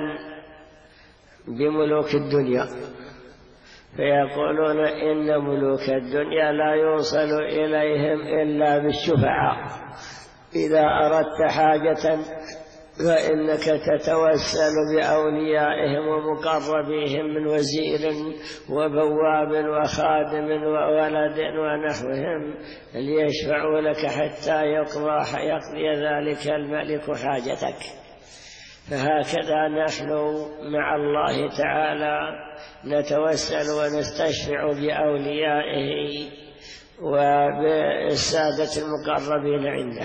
بملوك الدنيا، فيقولون إن ملوك الدنيا لا يوصل إليهم إلا بالشفعاء، إذا أردت حاجة فإنك تتوسل بأوليائهم ومقربيهم من وزير وبواب وخادم وولد ونحوهم ليشفعوا لك حتى يقضي ذلك الملك حاجتك. فهكذا نحن مع الله تعالى نتوسل ونستشفع بأوليائه وبالسادة المقربين عنده.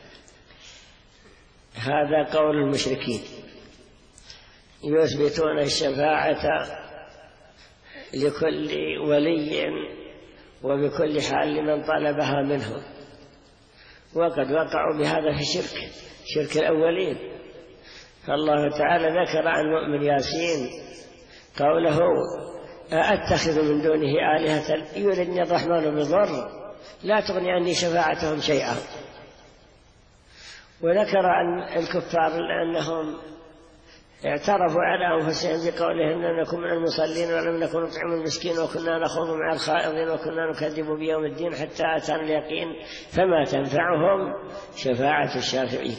هذا قول المشركين، يثبتون الشفاعة لكل ولي وبكل حال لمن طلبها منهم، وقد وقعوا بهذا في شرك الأولين. فالله تعالى ذكر عن مؤمن ياسين قوله أأتخذ من دونه آلهة يردني الرحمن بضر لا تغني عني شفاعتهم شيئا. وذكر عن الكفار لأنهم اعترفوا على أنفسهم بقولهم لم نكن من المصلين ولم نكن نطعم المسكين وكنا نخوض مع الخائضين وكنا نكذب بيوم الدين حتى أتانا اليقين فما تنفعهم شفاعة الشافعين.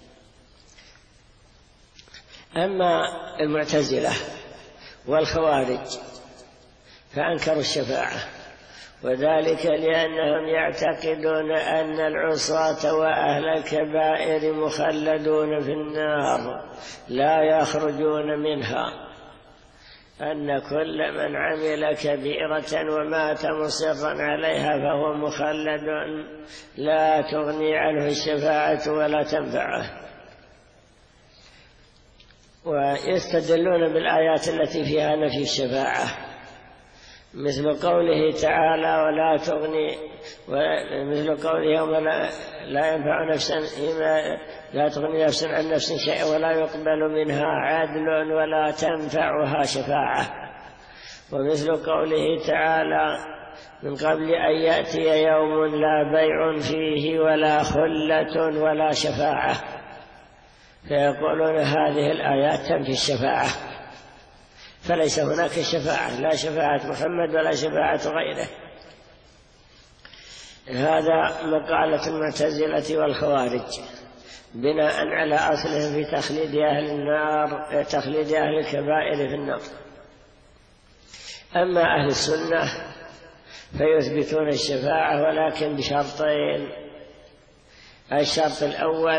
أما المعتزلة والخوارج فأنكروا الشفاعة، وذلك لأنهم يعتقدون أن العصاة وأهل الكبائر مخلدون في النار لا يخرجون منها، أن كل من عمل كبيرة ومات مصرا عليها فهو مخلد لا تغني عنه الشفاعة ولا تنفعه. ويستدلون بالآيات التي فيها نفي الشفاعة، مثل قوله تعالى ولا تغني، مثل قوله يوم لا ينفع نفسا لا تغني نفسا عن نفس شيئا ولا يقبل منها عدل ولا تنفعها شفاعة. ومثل قوله تعالى من قبل أن يأتي يوم لا بيع فيه ولا خلة ولا شفاعة. فيقولون هذه الآيات تنفي الشفاعة، فليس هناك شفاعة، لا شفاعة محمد ولا شفاعة غيره. هذا مقالة المعتزلة والخوارج بناء على أصلهم في تخليد أهل النار، تخليد أهل الكبائر في النار. أما أهل السنة فيثبتون الشفاعة ولكن بشرطين: الشرط الأول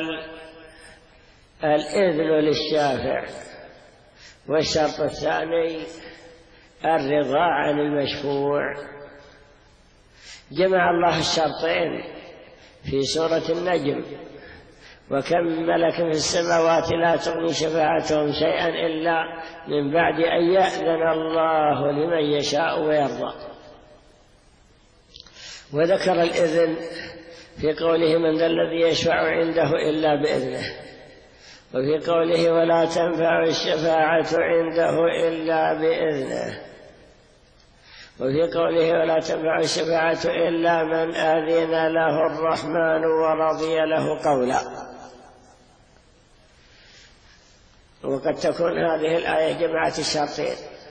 الإذن للشافع، والشرط الثاني الرضا عن المشفوع. جمع الله الشرطين في سورة النجم: وكم ملك في السماوات لا تغني شفاعتهم شيئا إلا من بعد أن يأذن الله لمن يشاء ويرضى. وذكر الإذن في قوله: من ذا الذي يشفع عنده إلا بإذنه، وفي قوله: ولا تنفع الشفاعة عنده إلا بإذنه، وفي قوله: ولا تنفع الشفاعة إلا من أذن له الرحمن ورضي له قولا. وقد تكون هذه الآية جمعت الشرطين.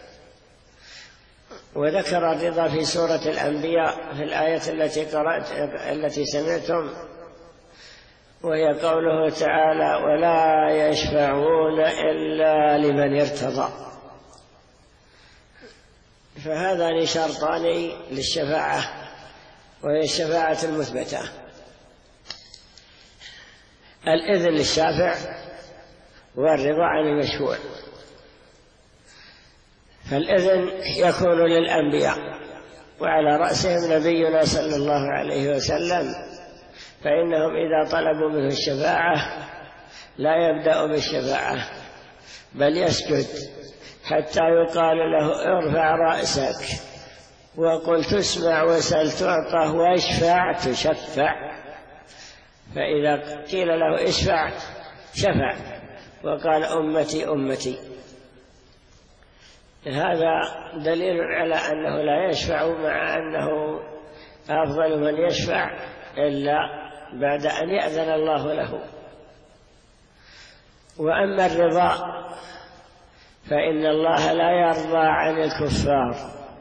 وذكر الرضا في سورة الأنبياء في الآية التي سمعتم، وهي قوله تعالى: ولا يشفعون إلا لمن ارتضى. فهذان شرطان للشفاعة، وهي الشفاعة المثبتة: الإذن للشافع والرضا عن المشفوع. فالإذن يكون للأنبياء، وعلى رأسهم نبينا صلى الله عليه وسلم، فإنهم إذا طلبوا منه الشفاعة لا يبدأ بالشفاعة بل يسجد حتى يقال له: ارفع رأسك وقل تسمع وسل تعطى واشفع تشفع. فإذا قيل له اشفع شفع وقال: أمتي أمتي. هذا دليل على أنه لا يشفع، مع أنه أفضل من يشفع إلا بعد أن يأذن الله له. وأما الرضا فإن الله لا يرضى عن الكفار،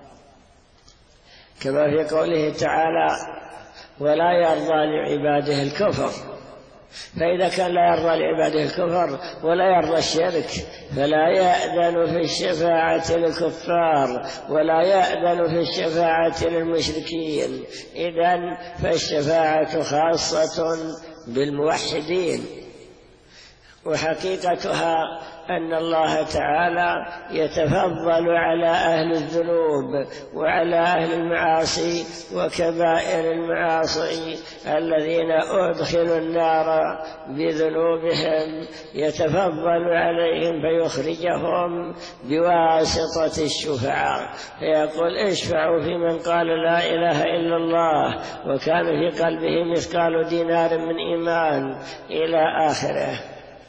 كما في قوله تعالى: ولا يرضى لعباده الكفر. فإذا كان لا يرضى لعباده الكفر ولا يرضى الشرك فلا يأذن في الشفاعة للكفار ولا يأذن في الشفاعة للمشركين. إذن فالشفاعة خاصة بالموحدين، وحقيقتها أن الله تعالى يتفضل على أهل الذنوب وعلى أهل المعاصي وكبائر المعاصي الذين أدخلوا النار بذنوبهم، يتفضل عليهم فيخرجهم بواسطة الشفعاء، فيقول: اشفعوا في من قال لا إله إلا الله وكان في قلبه مثقال دينار من إيمان، إلى آخره.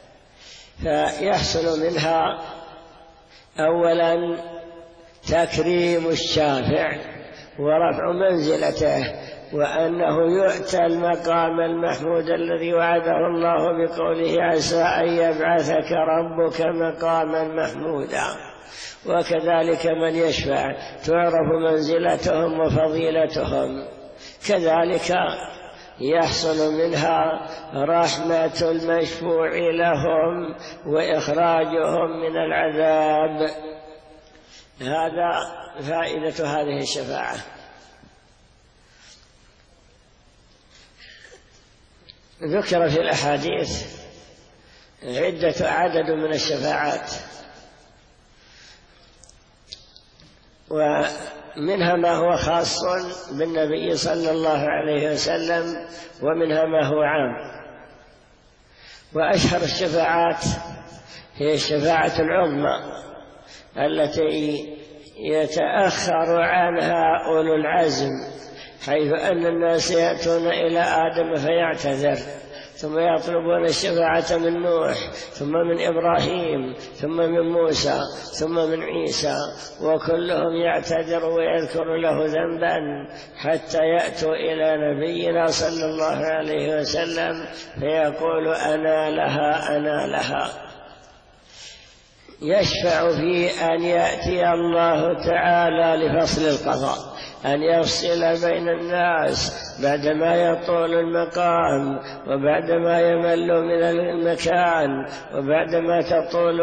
فيحصل منها أولا تكريم الشافع ورفع منزلته، وأنه يؤتى المقام المحمود الذي وعده الله بقوله: عسى أن يبعثك ربك مقاما محمودا. وكذلك من يشفع تعرف منزلتهم وفضيلتهم. كذلك يحصل منها رحمة المشفوع لهم وإخراجهم من العذاب. هذا فائدة هذه الشفاعة. ذكر في الأحاديث عدد من الشفاعات، ومنها ما هو خاص بالنبي صلى الله عليه وسلم، ومنها ما هو عام. وأشهر الشفاعات هي الشفاعة العظمى التي يتأخر عنها أولو العزم، حيث أن الناس يأتون إلى آدم فيعتذر، ثم يطلبون الشفاعة من نوح، ثم من إبراهيم، ثم من موسى، ثم من عيسى، وكلهم يعتذر ويذكر له ذنبا حتى يأتوا إلى نبينا صلى الله عليه وسلم فيقول: أنا لها أنا لها. يشفع في أن يأتي الله تعالى لفصل القضاء، أن يفصل بين الناس بعدما يطول المقام وبعدما يمل من المكان وبعدما تطول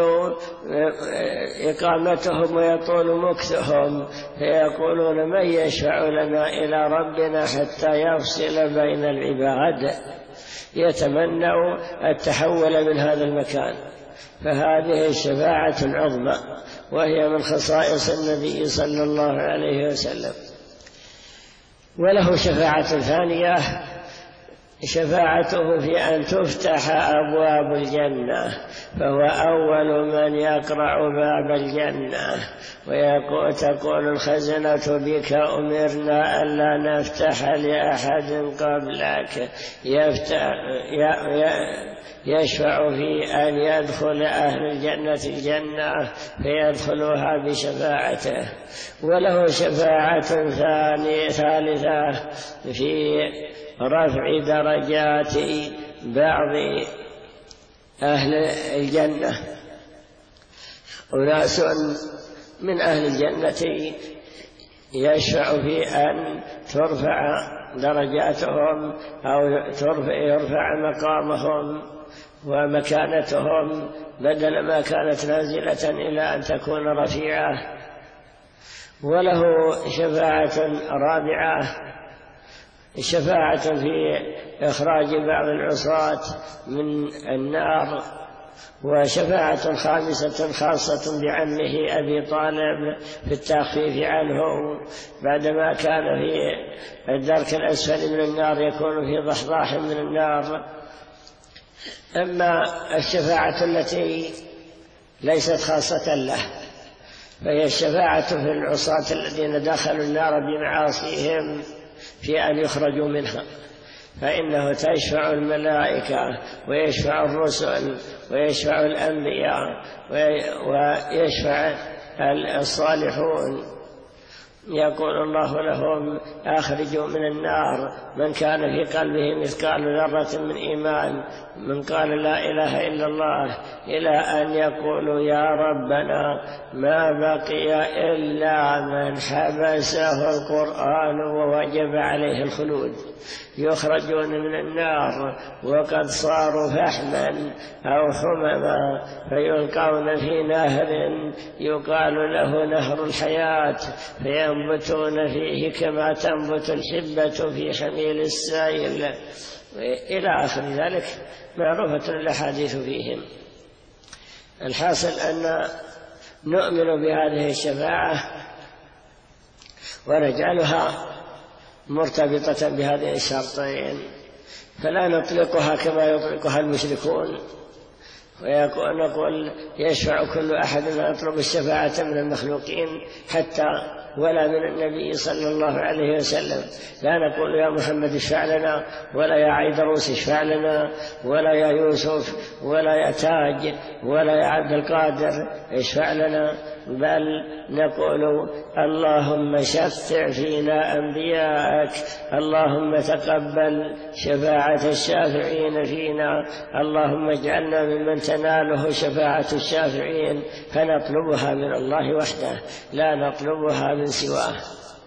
إقامتهم ويطول مكثهم، فيقولون من يشفع لنا إلى ربنا حتى يفصل بين العباد، يتمنوا التحول من هذا المكان. فهذه الشفاعة العظمى، وهي من خصائص النبي صلى الله عليه وسلم. وله شفاعة ثانية، شفاعته في أن تفتح أبواب الجنة، فهو أول من يقرع باب الجنة، وتقول الخزنة بك أمرنا ألا نفتح لأحد قبلك، يشفع في أن يدخل أهل الجنة الجنة فيدخلوها بشفاعته. وله شفاعة ثالثة في رفع درجات بعض أهل الجنة. أناس من أهل الجنة يشفع في أن ترفع درجاتهم أو يرفع مقامهم ومكانتهم، بدل ما كانت نازلة إلى أن تكون رفيعة. وله شفاعة رابعة، شفاعة في إخراج بعض العصاة من النار، وشفاعة خامسة خاصة بعمه أبي طالب في التخفيف عنه بعدما كان في الدرك الأسفل من النار، يكون في ضحضاح من النار. أما الشفاعة التي ليست خاصة له فهي الشفاعة في العصاة الذين دخلوا النار بمعاصيهم في أن يخرجوا منها، فإنه تشفع الملائكة ويشفع الرسل ويشفع الأنبياء ويشفع الصالحون. يقول الله لهم أخرجوا من النار من كان في قلبه مثقال ذرة من إيمان، من قال لا إله إلا الله، إلى أن يقولوا يا ربنا ما بقي إلا من حبسه القرآن ووجب عليه الخلود. يخرجون من النار وقد صاروا فحما أو حمما، فيلقون في نهر يقال له نهر الحياة، فينبتون فيه كما تنبت الحبة في حميل السائل، إلى آخر ذلك، معروفة الأحاديث فيهم. الحاصل أن نؤمن بهذه الشفاعة ونجعلها مرتبطة بهذه الشرطين، فلا نطلقها كما يطلقها المشركون ونقول يشفع كل أحد ويطلب الشفاعة من المخلوقين حتى ولا من النبي صلى الله عليه وسلم. لا نقول يا محمد اشفع لنا، ولا يا عيدروس اشفع لنا، ولا يا يوسف، ولا يا تاج، ولا يا عبد القادر اشفع لنا، بل نقول اللهم شفع فينا أنبياءك، اللهم تقبل شفاعة الشافعين فينا، اللهم اجعلنا ممن تناله شفاعة الشافعين، فنطلبها من الله وحده لا نطلبها من سواه.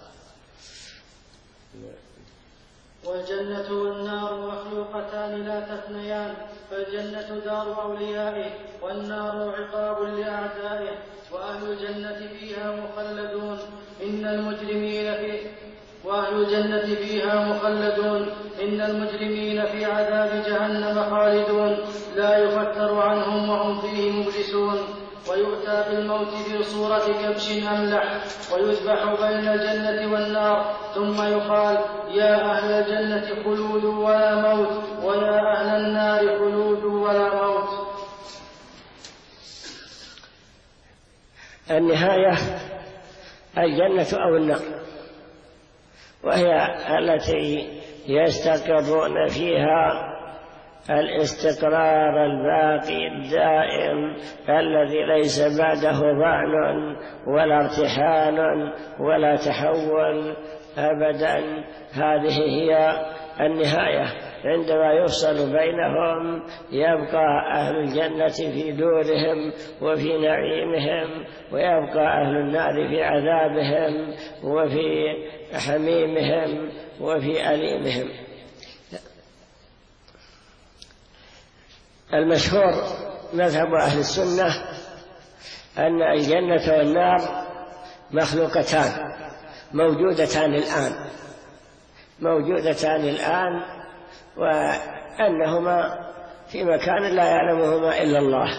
والجنة والنار مخلوقتان لا تفنيان، فالجنة دار أوليائه والنار عقاب لأعدائه، وأهل الجنة فيها مخلدون إن المجرمين في عذاب جهنم خالدون لا يفتر عنهم وهم فيه مبلسون. ويؤتى بالموت في صورة كبش أملح ويذبح بين الجنة والنار، ثم يقال يا أهل الجنة خلود ولا موت، ويا أهل النار خلود ولا موت. النهاية الجنة أو النار، وهي التي يستقرون فيها الاستقرار الباقي الدائم الذي ليس بعده ضعن ولا ارتحال ولا تحول أبدا. هذه هي النهاية. عندما يفصل بينهم يبقى أهل الجنة في دورهم وفي نعيمهم، ويبقى أهل النار في عذابهم وفي حميمهم وفي أليمهم. المشهور مذهب أهل السنة أن الجنة والنار مخلوقتان موجودتان الآن وأنهما في مكان لا يعلمهما إلا الله.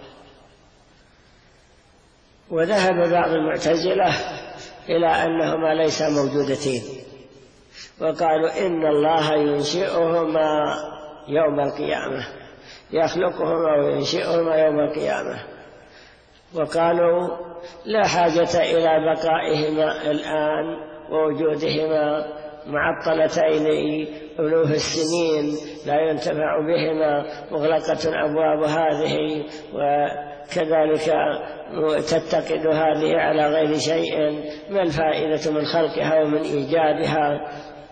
وذهب بعض المعتزلة إلى أنهما ليس موجودتين، وقالوا إن الله ينشئهما يوم القيامة، يخلقهما وينشئهما يوم القيامة. وقالوا لا حاجة إلى بقائهما الآن ووجودهما معطلتين ألوف السنين لا ينتفع بهما، مغلقة أبواب هذه وكذلك تتقد هذه على غير شيء، ما الفائدة من خلقها ومن إيجادها؟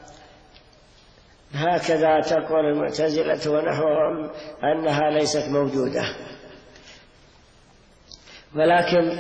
هكذا تقول المعتزلة ونحوهم أنها ليست موجودة. ولكن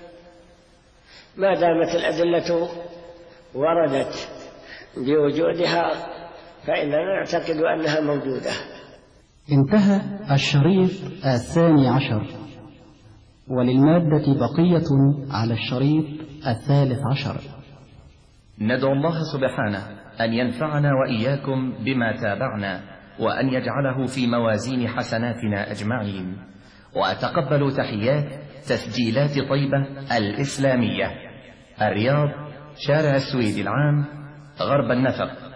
ما دامت الأدلة وردت بوجودها فإننا نعتقد أنها موجودة. انتهى الشريط 12، وللمادة بقية على الشريط 13. ندعو الله سبحانه أن ينفعنا وإياكم بما تابعنا، وأن يجعله في موازين حسناتنا أجمعين. وأتقبل تحيات تسجيلات طيبة الإسلامية، الرياض، شارع السويد العام، غرب النفق.